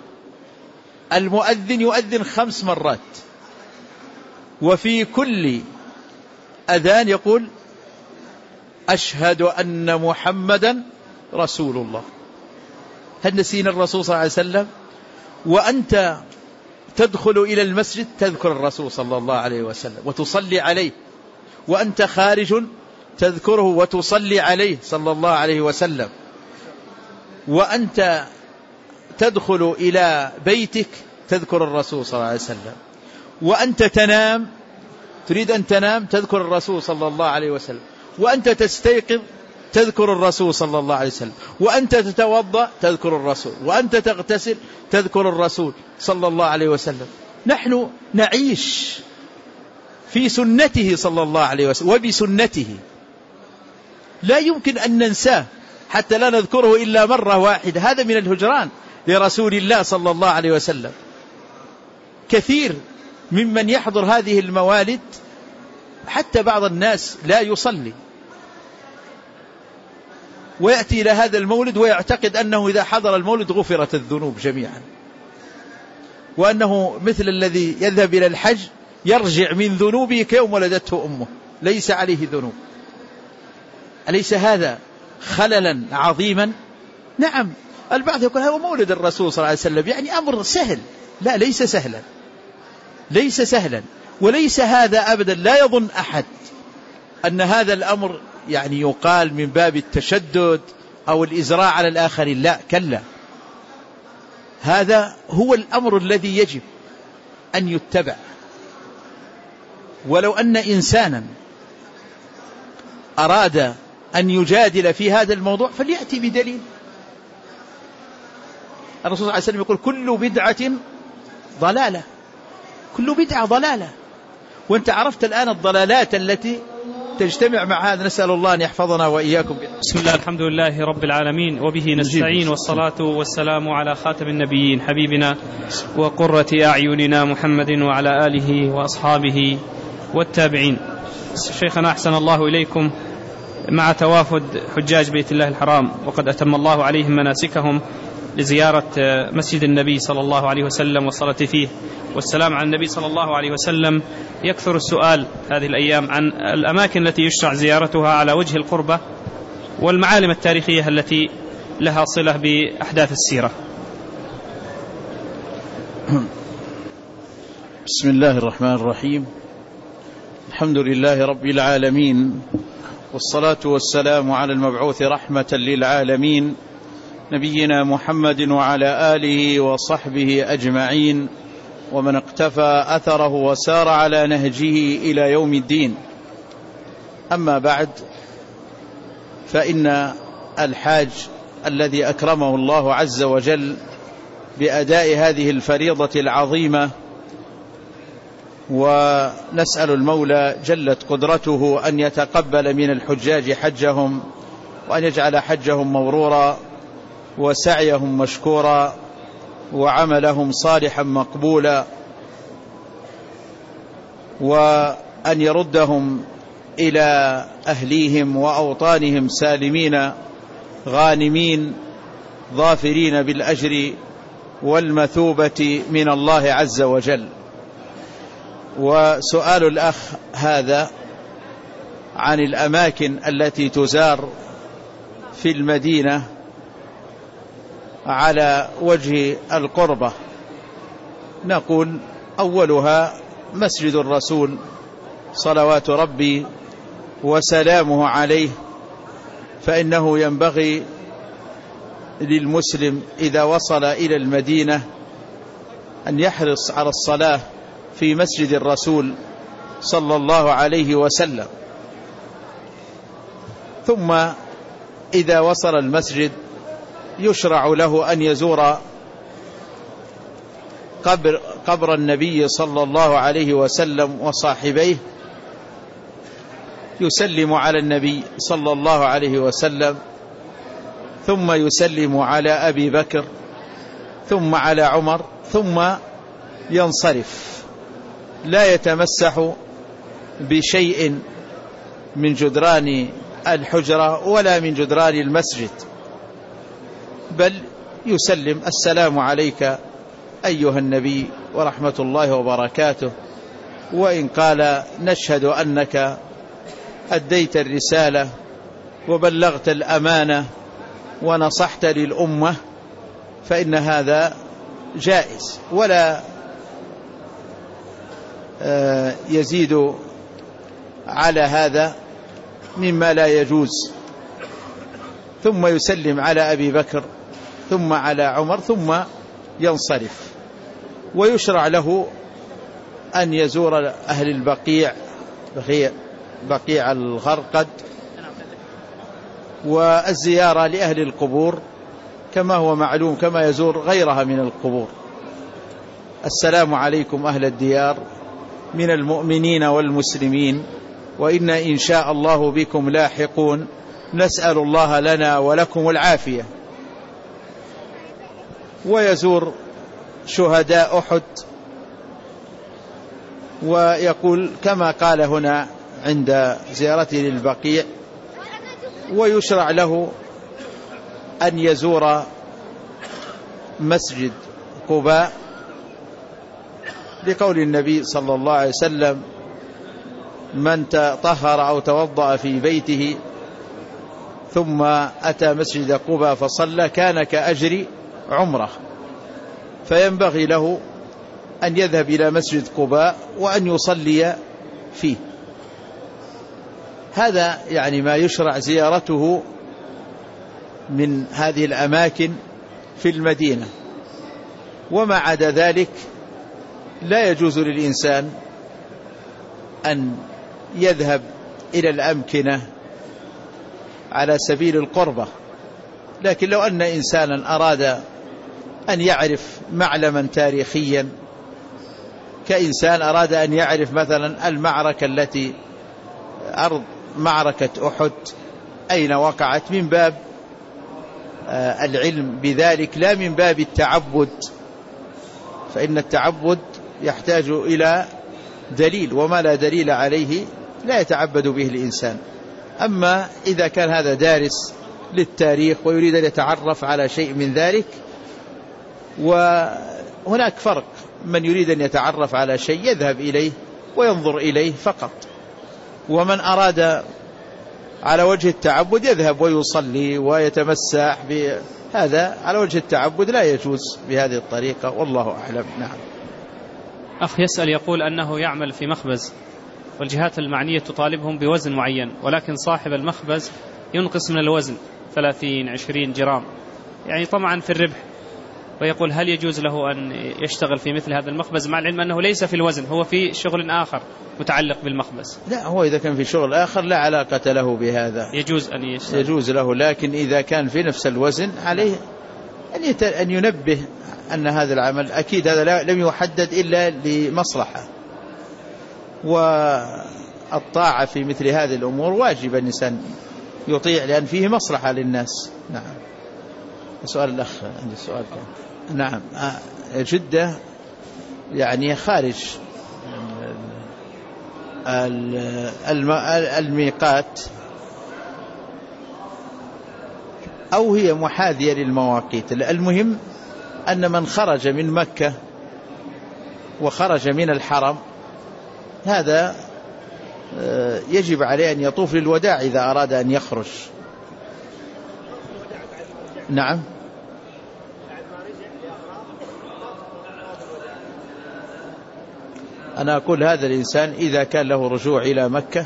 المؤذن يؤذن 5 مرات، وفي كل أذان يقول أشهد أن محمدا رسول الله. هل نسينا الرسول صلى الله عليه وسلم؟ وأنت تدخل إلى المسجد تذكر الرسول صلى الله عليه وسلم وتصلي عليه، وأنت خارج تذكره وتصلي عليه صلى الله عليه وسلم، وأنت تدخل إلى بيتك تذكر الرسول صلى الله عليه وسلم، وأنت تنام تريد أن تنام تذكر الرسول صلى الله عليه وسلم، وأنت تستيقظ تذكر الرسول صلى الله عليه وسلم، وأنت تتوضأ تذكر الرسول، وأنت تغتسل تذكر الرسول صلى الله عليه وسلم. نحن نعيش في سنته صلى الله عليه وسلم وبسنته، لا يمكن أن ننساه حتى لا نذكره إلا مرة واحدة. هذا من الهجران لرسول الله صلى الله عليه وسلم. كثير ممن يحضر هذه الموالد، حتى بعض الناس لا يصلي ويأتي إلى هذا المولد ويعتقد أنه إذا حضر المولد غفرت الذنوب جميعا، وأنه مثل الذي يذهب إلى الحج يرجع من ذنوبه كيوم ولدته أمه، ليس عليه ذنوب. أليس هذا خللا عظيما؟ نعم. البعض يقول هذا مولد الرسول صلى الله عليه وسلم يعني أمر سهل. لا، ليس سهلا، ليس سهلا، وليس هذا أبدا. لا يظن أحد أن هذا الأمر يعني يقال من باب التشدد أو الإزراء على الآخرين. لا، كلا، هذا هو الأمر الذي يجب أن يتبع. ولو أن إنسانا أراد أن يجادل في هذا الموضوع فليأتي بدليل. الرسول صلى الله عليه وسلم يقول كل بدعة ضلالة، كل بدعة ضلالة. وانت عرفت الآن الضلالات التي تجتمع مع هذا. نسأل الله أن يحفظنا وإياكم. بسم الله، الحمد لله رب العالمين، وبه نستعين، والصلاة والسلام على خاتم النبيين حبيبنا وقرة أعيننا محمد وعلى آله وأصحابه والتابعين. شيخنا أحسن الله إليكم، مع توافد حجاج بيت الله الحرام وقد أتم الله عليهم مناسكهم لزيارة مسجد النبي صلى الله عليه وسلم والصلاة فيه والسلام على النبي صلى الله عليه وسلم، يكثر السؤال هذه الأيام عن الأماكن التي يشرع زيارتها على وجه القربة والمعالم التاريخية التي لها صلة بأحداث السيرة. بسم الله الرحمن الرحيم. الحمد لله رب العالمين، والصلاة والسلام على المبعوث رحمة للعالمين نبينا محمد وعلى آله وصحبه أجمعين، ومن اقتفى أثره وسار على نهجه إلى يوم الدين. أما بعد، فإن الحاج الذي أكرمه الله عز وجل بأداء هذه الفريضة العظيمة، ونسأل المولى جلت قدرته أن يتقبل من الحجاج حجهم، وأن يجعل حجهم مبرورا وسعيهم مشكورا وعملهم صالحا مقبولا، وأن يردهم إلى أهليهم وأوطانهم سالمين غانمين ظافرين بالأجر والمثوبة من الله عز وجل. وسؤال الأخ هذا عن الأماكن التي تزار في المدينة على وجه القربة، نقول أولها مسجد الرسول صلوات ربي وسلامه عليه، فإنه ينبغي للمسلم إذا وصل إلى المدينة أن يحرص على الصلاة في مسجد الرسول صلى الله عليه وسلم. ثم إذا وصل المسجد يشرع له أن يزور قبر النبي صلى الله عليه وسلم وصاحبيه، يسلم على النبي صلى الله عليه وسلم، ثم يسلم على أبي بكر، ثم على عمر، ثم ينصرف، لا يتمسح بشيء من جدران الحجرة ولا من جدران المسجد، بل يسلم السلام عليك أيها النبي ورحمة الله وبركاته، وإن قال نشهد أنك أديت الرسالة وبلغت الأمانة ونصحت للأمة، فإن هذا جائز ولا يزيد على هذا مما لا يجوز. ثم يسلم على أبي بكر، ثم على عمر، ثم ينصرف. ويشرع له أن يزور أهل البقيع، بقيع الغرقد، والزيارة لأهل القبور كما هو معلوم، كما يزور غيرها من القبور. السلام عليكم أهل الديار من المؤمنين والمسلمين، وإنا إن شاء الله بكم لاحقون، نسأل الله لنا ولكم العافية. ويزور شهداء أحد، ويقول كما قال هنا عند زيارته للبقيع. ويشرع له أن يزور مسجد قباء لقول النبي صلى الله عليه وسلم: من تطهر أو توضأ في بيته ثم أتى مسجد قباء فصلى كان كأجر عمره. فينبغي له أن يذهب إلى مسجد قباء وأن يصلي فيه. هذا يعني ما يشرع زيارته من هذه الأماكن في المدينة. وما عدا ذلك لا يجوز للإنسان أن يذهب إلى الأمكنة على سبيل القربة. لكن لو أن إنسانا أراد أن يعرف معلما تاريخيا، كإنسان أراد أن يعرف مثلا المعركة التي أرض معركة أحد أين وقعت، من باب العلم بذلك لا من باب التعبد، فإن التعبد يحتاج إلى دليل، وما لا دليل عليه لا يتعبد به الإنسان. أما إذا كان هذا دارس للتاريخ ويريد أن يتعرف على شيء من ذلك، وهناك فرق، من يريد أن يتعرف على شيء يذهب إليه وينظر إليه فقط، ومن أراد على وجه التعبد يذهب ويصلي ويتمسح بهذا على وجه التعبد، لا يجوز بهذه الطريقة، والله أعلم. نعم. أخ يسأل يقول أنه يعمل في مخبز، والجهات المعنية تطالبهم بوزن معين، ولكن صاحب المخبز ينقص من الوزن 30-20 جرام، يعني طمعا في الربح، ويقول هل يجوز له أن يشتغل في مثل هذا المخبز مع العلم أنه ليس في الوزن، هو في شغل آخر متعلق بالمخبز؟ لا، هو إذا كان في شغل آخر لا علاقة له بهذا يجوز أن يشتغل، يجوز له، لكن إذا كان في نفس الوزن عليه أن ينبه أن هذا العمل أكيد هذا لم يحدد إلا لمصلحة، والطاعة في مثل هذه الأمور واجب الإنسان يطيع لأن فيه مصلحة للناس. نعم. سؤال الأخ عندي سؤال كان. نعم. جدة يعني خارج الميقات أو هي محاذية للمواقيت. المهم أن من خرج من مكة وخرج من الحرم هذا يجب عليه أن يطوف للوداع إذا أراد أن يخرج. نعم. أنا أقول هذا الإنسان إذا كان له رجوع إلى مكة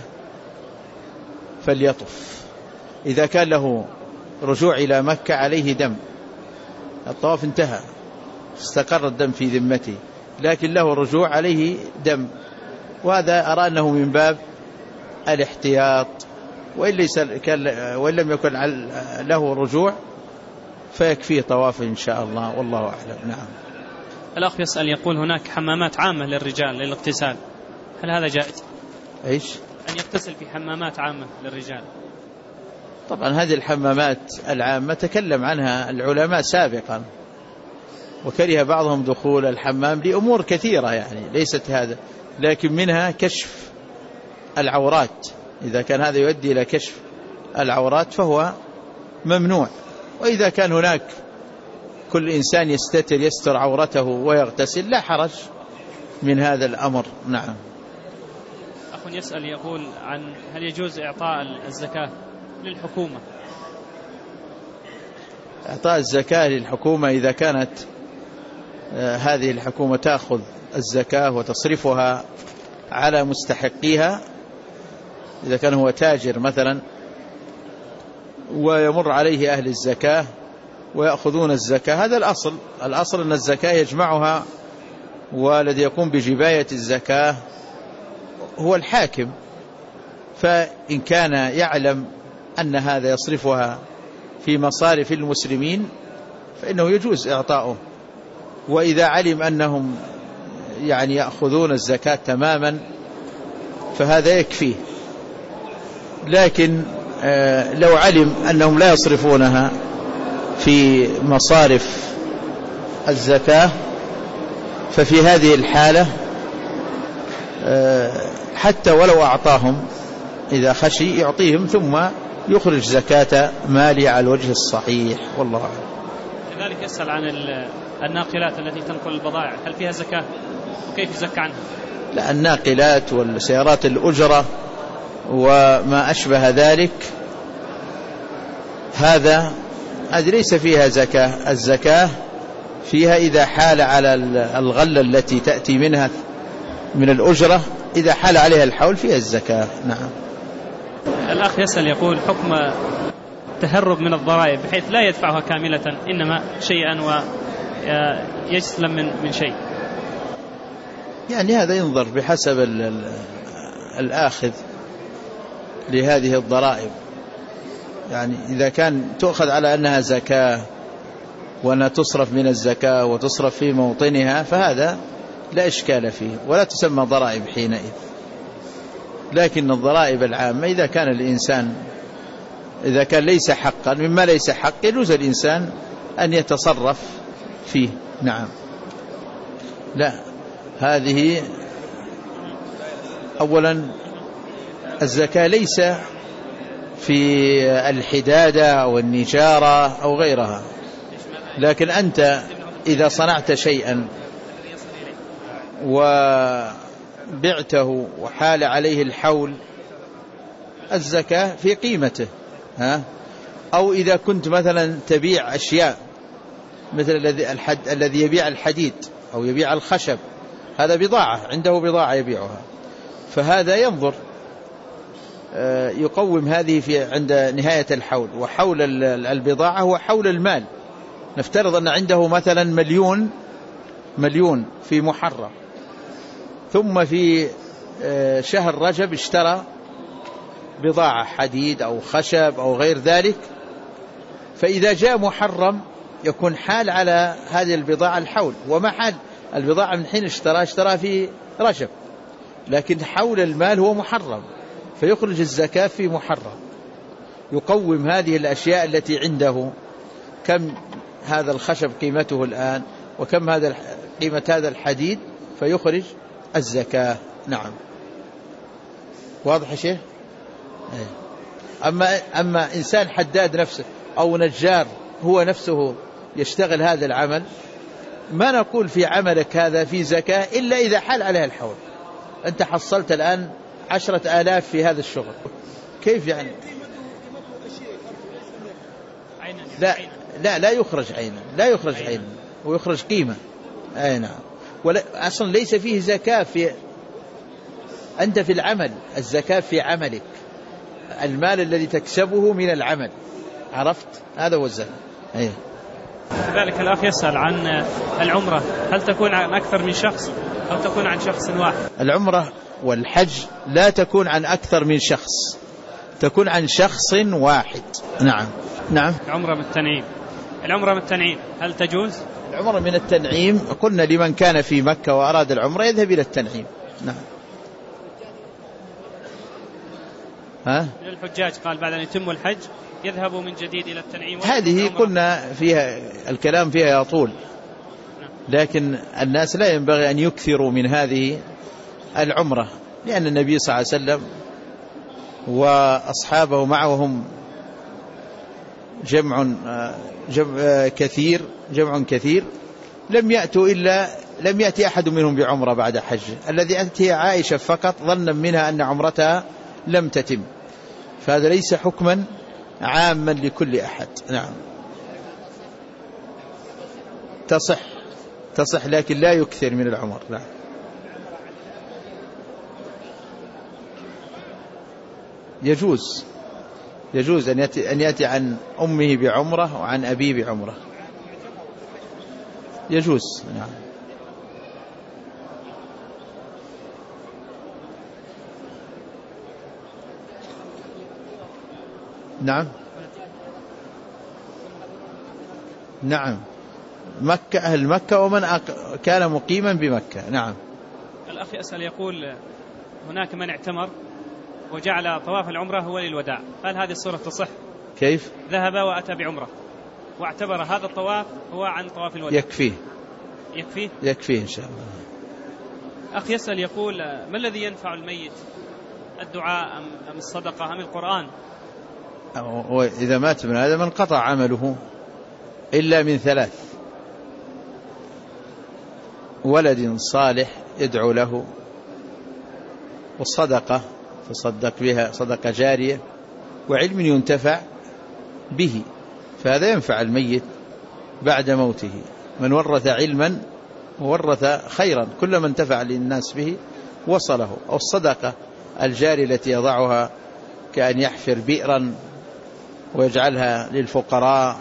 فليطف، إذا كان له رجوع إلى مكة عليه دم، الطواف انتهى استقر الدم في ذمته، لكن له رجوع عليه دم، وهذا أرى أنه من باب الاحتياط، وإن لم يكن له رجوع فيكفيه طواف إن شاء الله، والله أعلم. نعم. الأخ يسأل يقول هناك حمامات عامة للرجال للاغتسال، هل هذا جائز؟ إيش؟ أن يغتسل في حمامات عامة للرجال. طبعا هذه الحمامات العامة تكلم عنها العلماء سابقا، وكره بعضهم دخول الحمام لأمور كثيرة يعني ليست هذا، لكن منها كشف العورات، إذا كان هذا يؤدي إلى كشف العورات فهو ممنوع، وإذا كان هناك كل إنسان يستر عورته ويغتسل لا حرج من هذا الأمر. نعم. أخ يسأل يقول عن هل يجوز إعطاء الزكاة للحكومة؟ إعطاء الزكاة للحكومة إذا كانت هذه الحكومة تأخذ الزكاة وتصرفها على مستحقيها، إذا كان هو تاجر مثلا ويمر عليه أهل الزكاة ويأخذون الزكاة، هذا الأصل أن الزكاة يجمعها، والذي يقوم بجباية الزكاة هو الحاكم، فإن كان يعلم أن هذا يصرفها في مصارف المسلمين فإنه يجوز إعطاؤه، وإذا علم أنهم يعني يأخذون الزكاة تماما فهذا يكفيه، لكن لو علم أنهم لا يصرفونها في مصارف الزكاة ففي هذه الحالة حتى ولو أعطاهم إذا خشي يعطيهم ثم يخرج زكاة مالي على الوجه الصحيح، والله أعلم. كذلك يسأل عن الناقلات التي تنقل البضائع، هل فيها زكاة وكيف يزكى عنها؟ لا، الناقلات والسيارات الأجرة وما أشبه ذلك هذه ليس فيها زكاة، الزكاة فيها إذا حال على الغلة التي تأتي منها من الأجرة، إذا حال عليها الحول فيها الزكاة. نعم. الأخ يسأل يقول حكم تهرب من الضرائب بحيث لا يدفعها كاملة إنما شيئا ويسلم من شيء، يعني هذا ينظر بحسب الآخذ لهذه الضرائب، يعني إذا كان تؤخذ على أنها زكاة وأنها تصرف من الزكاة وتصرف في موطنها فهذا لا إشكال فيه ولا تسمى ضرائب حينئذ، لكن الضرائب العامة إذا كان الإنسان إذا كان ليس حقا مما ليس حق يجوز الإنسان أن يتصرف فيه. نعم. لا، هذه أولا الزكاة ليس في الحدادة أو النجارة أو غيرها، لكن أنت إذا صنعت شيئا وبعته وحال عليه الحول الزكاة في قيمته، أو إذا كنت مثلا تبيع أشياء مثل الذي يبيع الحديد أو يبيع الخشب، هذا بضاعة عنده بضاعة يبيعها، فهذا ينظر يقوم هذه في عند نهاية الحول، وحول البضاعة هو حول المال نفترض أن عنده مثلا مليون في محرم، ثم في شهر رجب اشترى بضاعة حديد أو خشب أو غير ذلك، فإذا جاء محرم يكون حال على هذه البضاعة الحول، وما حال البضاعة من حين اشترى في رجب، لكن حول المال هو محرم، فيخرج الزكاة في محرم، يقوم هذه الأشياء التي عنده، كم هذا الخشب قيمته الآن، وكم هذا قيمة هذا الحديد، فيخرج الزكاة. نعم، واضح يا شيخ؟ أما إنسان حداد نفسه أو نجار هو نفسه يشتغل هذا العمل، ما نقول في عملك هذا في زكاة إلا إذا حال عليها الحول. أنت حصلت الآن 10,000 في هذا الشغل، كيف يعني؟ لا يخرج عينا، لا يخرج عينا، ويخرج قيمة. أي نعم. أصلا ليس فيه زكاة أنت في العمل، الزكاة في عملك، المال الذي تكسبه من العمل، عرفت؟ هذا هو الزكاة. أيه. كذلك الأخ يسأل عن العمرة، هل تكون عن أكثر من شخص أو تكون عن شخص واحد؟ العمرة والحج لا تكون عن أكثر من شخص، تكون عن شخص واحد. نعم. العمرة من التنعيم هل تجوز؟ العمرة من التنعيم قلنا لمن كان في مكة وأراد العمرة يذهب إلى التنعيم. نعم. الحجاج قال بعد أن يتم الحج يذهبوا من جديد إلى التنعيم. هذه قلنا فيها الكلام فيها يطول، لكن الناس لا ينبغي أن يكثروا من هذه العمرة، لأن النبي صلى الله عليه وسلم وأصحابه معهم جمع كثير لم يأتي أحد منهم بعمرة بعد حج. الذي أتي عائشة فقط ظنا منها أن عمرتها لم تتم، فهذا ليس حكما عاما لكل أحد. نعم، تصح لكن لا يكثر من العمر. نعم. يجوز أن يأتي عن أمه بعمرة وعن أبيه بعمرة، يجوز. نعم. نعم. مكة، أهل مكة ومن كان مقيما بمكة. نعم. الأخ يسأل يقول هناك من اعتمر وجعل طواف العمرة هو للوداع، هل هذه الصورة تصح؟ كيف؟ ذهب وأتى بعمرة واعتبر هذا الطواف هو عن طواف الوداع. يكفيه إن شاء الله. أخ يسأل يقول ما الذي ينفع الميت، الدعاء أم الصدقة أم القرآن؟ إذا مات من هذا من قطع عمله إلا من 3: ولد صالح يدعو له، والصدقة تصدق بها صدقة جارية، وعلم ينتفع به، فهذا ينفع الميت بعد موته. من ورث علما وورث خيرا، كل من انتفع للناس به وصله. أو الصدقة الجارية التي يضعها كأن يحفر بئرا ويجعلها للفقراء،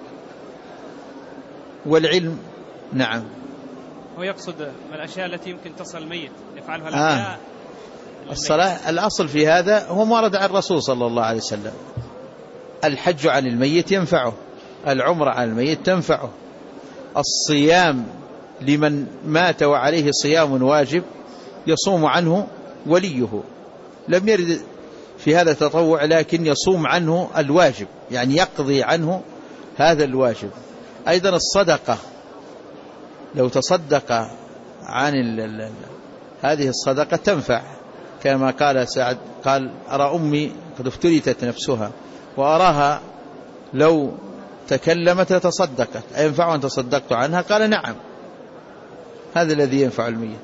والعلم. نعم. ويقصد من الأشياء التي يمكن تصل الميت يفعلها الأحياء. الصلاة الأصل في هذا هو ما ورد عن الرسول صلى الله عليه وسلم. الحج عن الميت ينفعه، العمرة عن الميت تنفعه، الصيام لمن مات وعليه صيام واجب يصوم عنه وليه، لم يرد في هذا تطوع، لكن يصوم عنه الواجب، يعني يقضي عنه هذا الواجب. أيضا الصدقة، لو تصدق عن هذه الصدقة تنفع، كما قال سعد، قال: أرى أمي قد افترتت نفسها وأراها لو تكلمت تصدقت، أينفع أن تصدقت عنها؟ قال: نعم. هذا الذي ينفع الميت.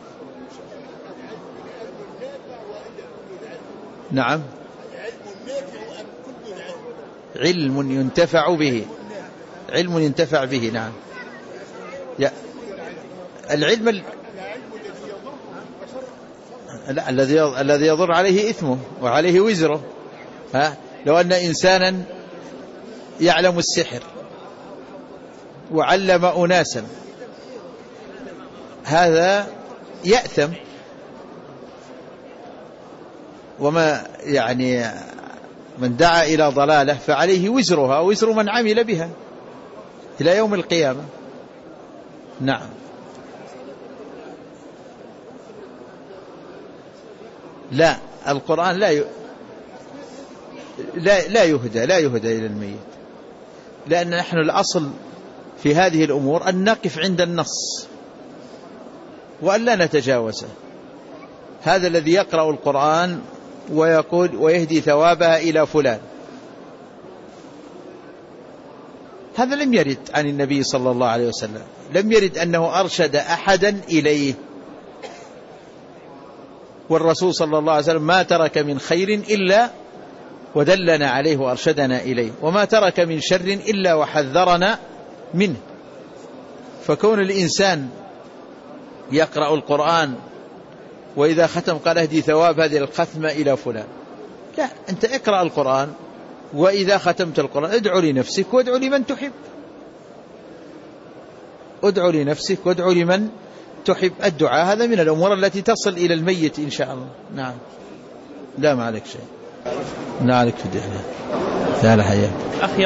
نعم. علم ينتفع به. نعم. العلم الذي يضر عليه إثمه وعليه وزره. لو أن إنسانا يعلم السحر وعلم أناسا هذا يأثم، وما يعني من دعا إلى ضلالة فعليه وزرها وزر من عمل بها إلى يوم القيامة. نعم. لا، القرآن لا يهدى إلى الميت، لأن نحن الأصل في هذه الأمور أن نقف عند النص وأن لا نتجاوزه. هذا الذي يقرأ القرآن ويقول ويهدي ثوابها إلى فلان، هذا لم يرد عن النبي صلى الله عليه وسلم، لم يرد أنه أرشد أحدا إليه. والرسول صلى الله عليه وسلم ما ترك من خير إلا ودلنا عليه وأرشدنا إليه، وما ترك من شر إلا وحذرنا منه. فكون الإنسان يقرأ القرآن وإذا ختم قال اهدي ثواب هذه الختمة إلى فلان، لا، أنت اقرأ القرآن وإذا ختمت القرآن ادعو لنفسك وادعو لمن تحب، ادعو لنفسك وادعو لمن تحب. الدعاء هذا من الأمور التي تصل إلى الميت إن شاء الله. نعم. لا ما عليك شيء، لا عليك في الدنيا. تعال حياك. الأخ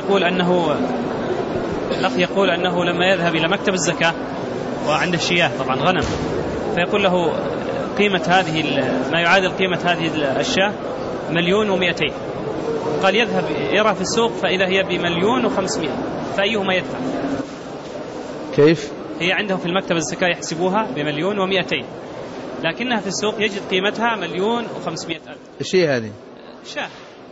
يقول أنه لما يذهب إلى مكتب الزكاة وعنده شياه طبعا غنم، فيقول له قيمة هذه ما يعادل قيمة هذه الشاة 1,200,000. قال يذهب يرى في السوق فإذا هي ب1,500,000، فأيهما يدفع؟ كيف؟ هي عنده في المكتب الزكاة يحسبوها ب1,200,000، لكنها في السوق يجد قيمتها 1,500,000. إيش هي هذه؟ شاة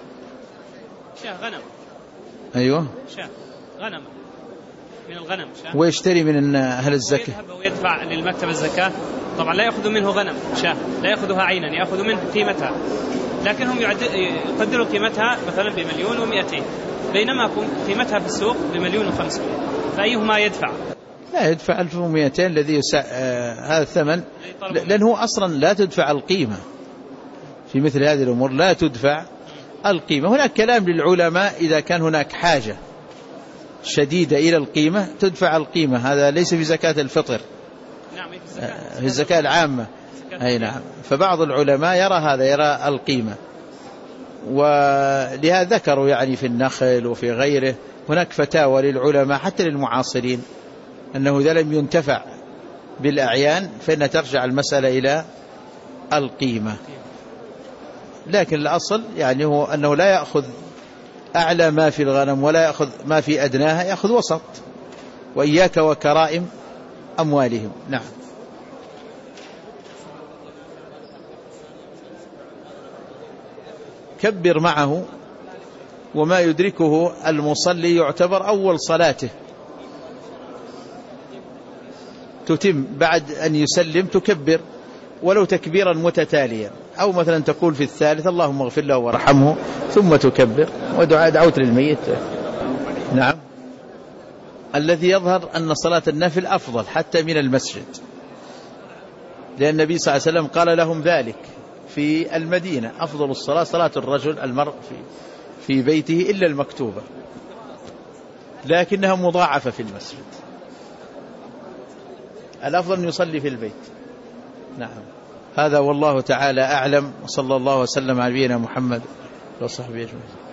غنم. أيوة، شاة غنم من الغنم. ويشتري من أهل الزكاة ويدفع للمكتب الزكاة. طبعا لا يأخذ منه غنم شاة، لا يأخذها عينا، يأخذ منه قيمتها، لكنهم يقدروا قيمتها مثلا ب1,200,000 بينما قيمتها في السوق ب1,500,000، فأيهما يدفع؟ لا، يدفع 1,200 الذي هذا الثمن، لأنه أصلا لا تدفع القيمة في مثل هذه الأمور، لا تدفع القيمة. هناك كلام للعلماء إذا كان هناك حاجة شديدة إلى القيمة تدفع القيمة، هذا ليس في زكاة الفطر. نعم، في الزكاة العامة. أي نعم. فبعض العلماء يرى هذا، يرى القيمة، ولهذا ذكروا يعني في النخل وفي غيره هناك فتاوى للعلماء حتى للمعاصرين أنه إذا لم ينتفع بالأعيان فإن ترجع المسألة إلى القيمة. لكن الأصل يعني هو أنه لا يأخذ أعلى ما في الغنم ولا يأخذ ما في أدناها، يأخذ وسط. وإياك وكرائم أموالهم. نعم. كبر معه، وما يدركه المصلي يعتبر أول صلاته، تتم بعد أن يسلم تكبر ولو تكبيرا متتاليا، أو مثلا تقول في الثالث اللهم اغفر له وارحمه، ثم تكبر دعوت للميت. نعم. الذي يظهر أن صلاة النافل أفضل حتى من المسجد، لأن النبي صلى الله عليه وسلم قال لهم ذلك في المدينة: أفضل الصلاة صلاة الرجل المرء في بيته إلا المكتوبة، لكنها مضاعفة في المسجد. الأفضل أن يصلي في البيت. نعم. هذا والله تعالى أعلم، وصلى الله وسلم على نبينا محمد وصحبه أجمعين.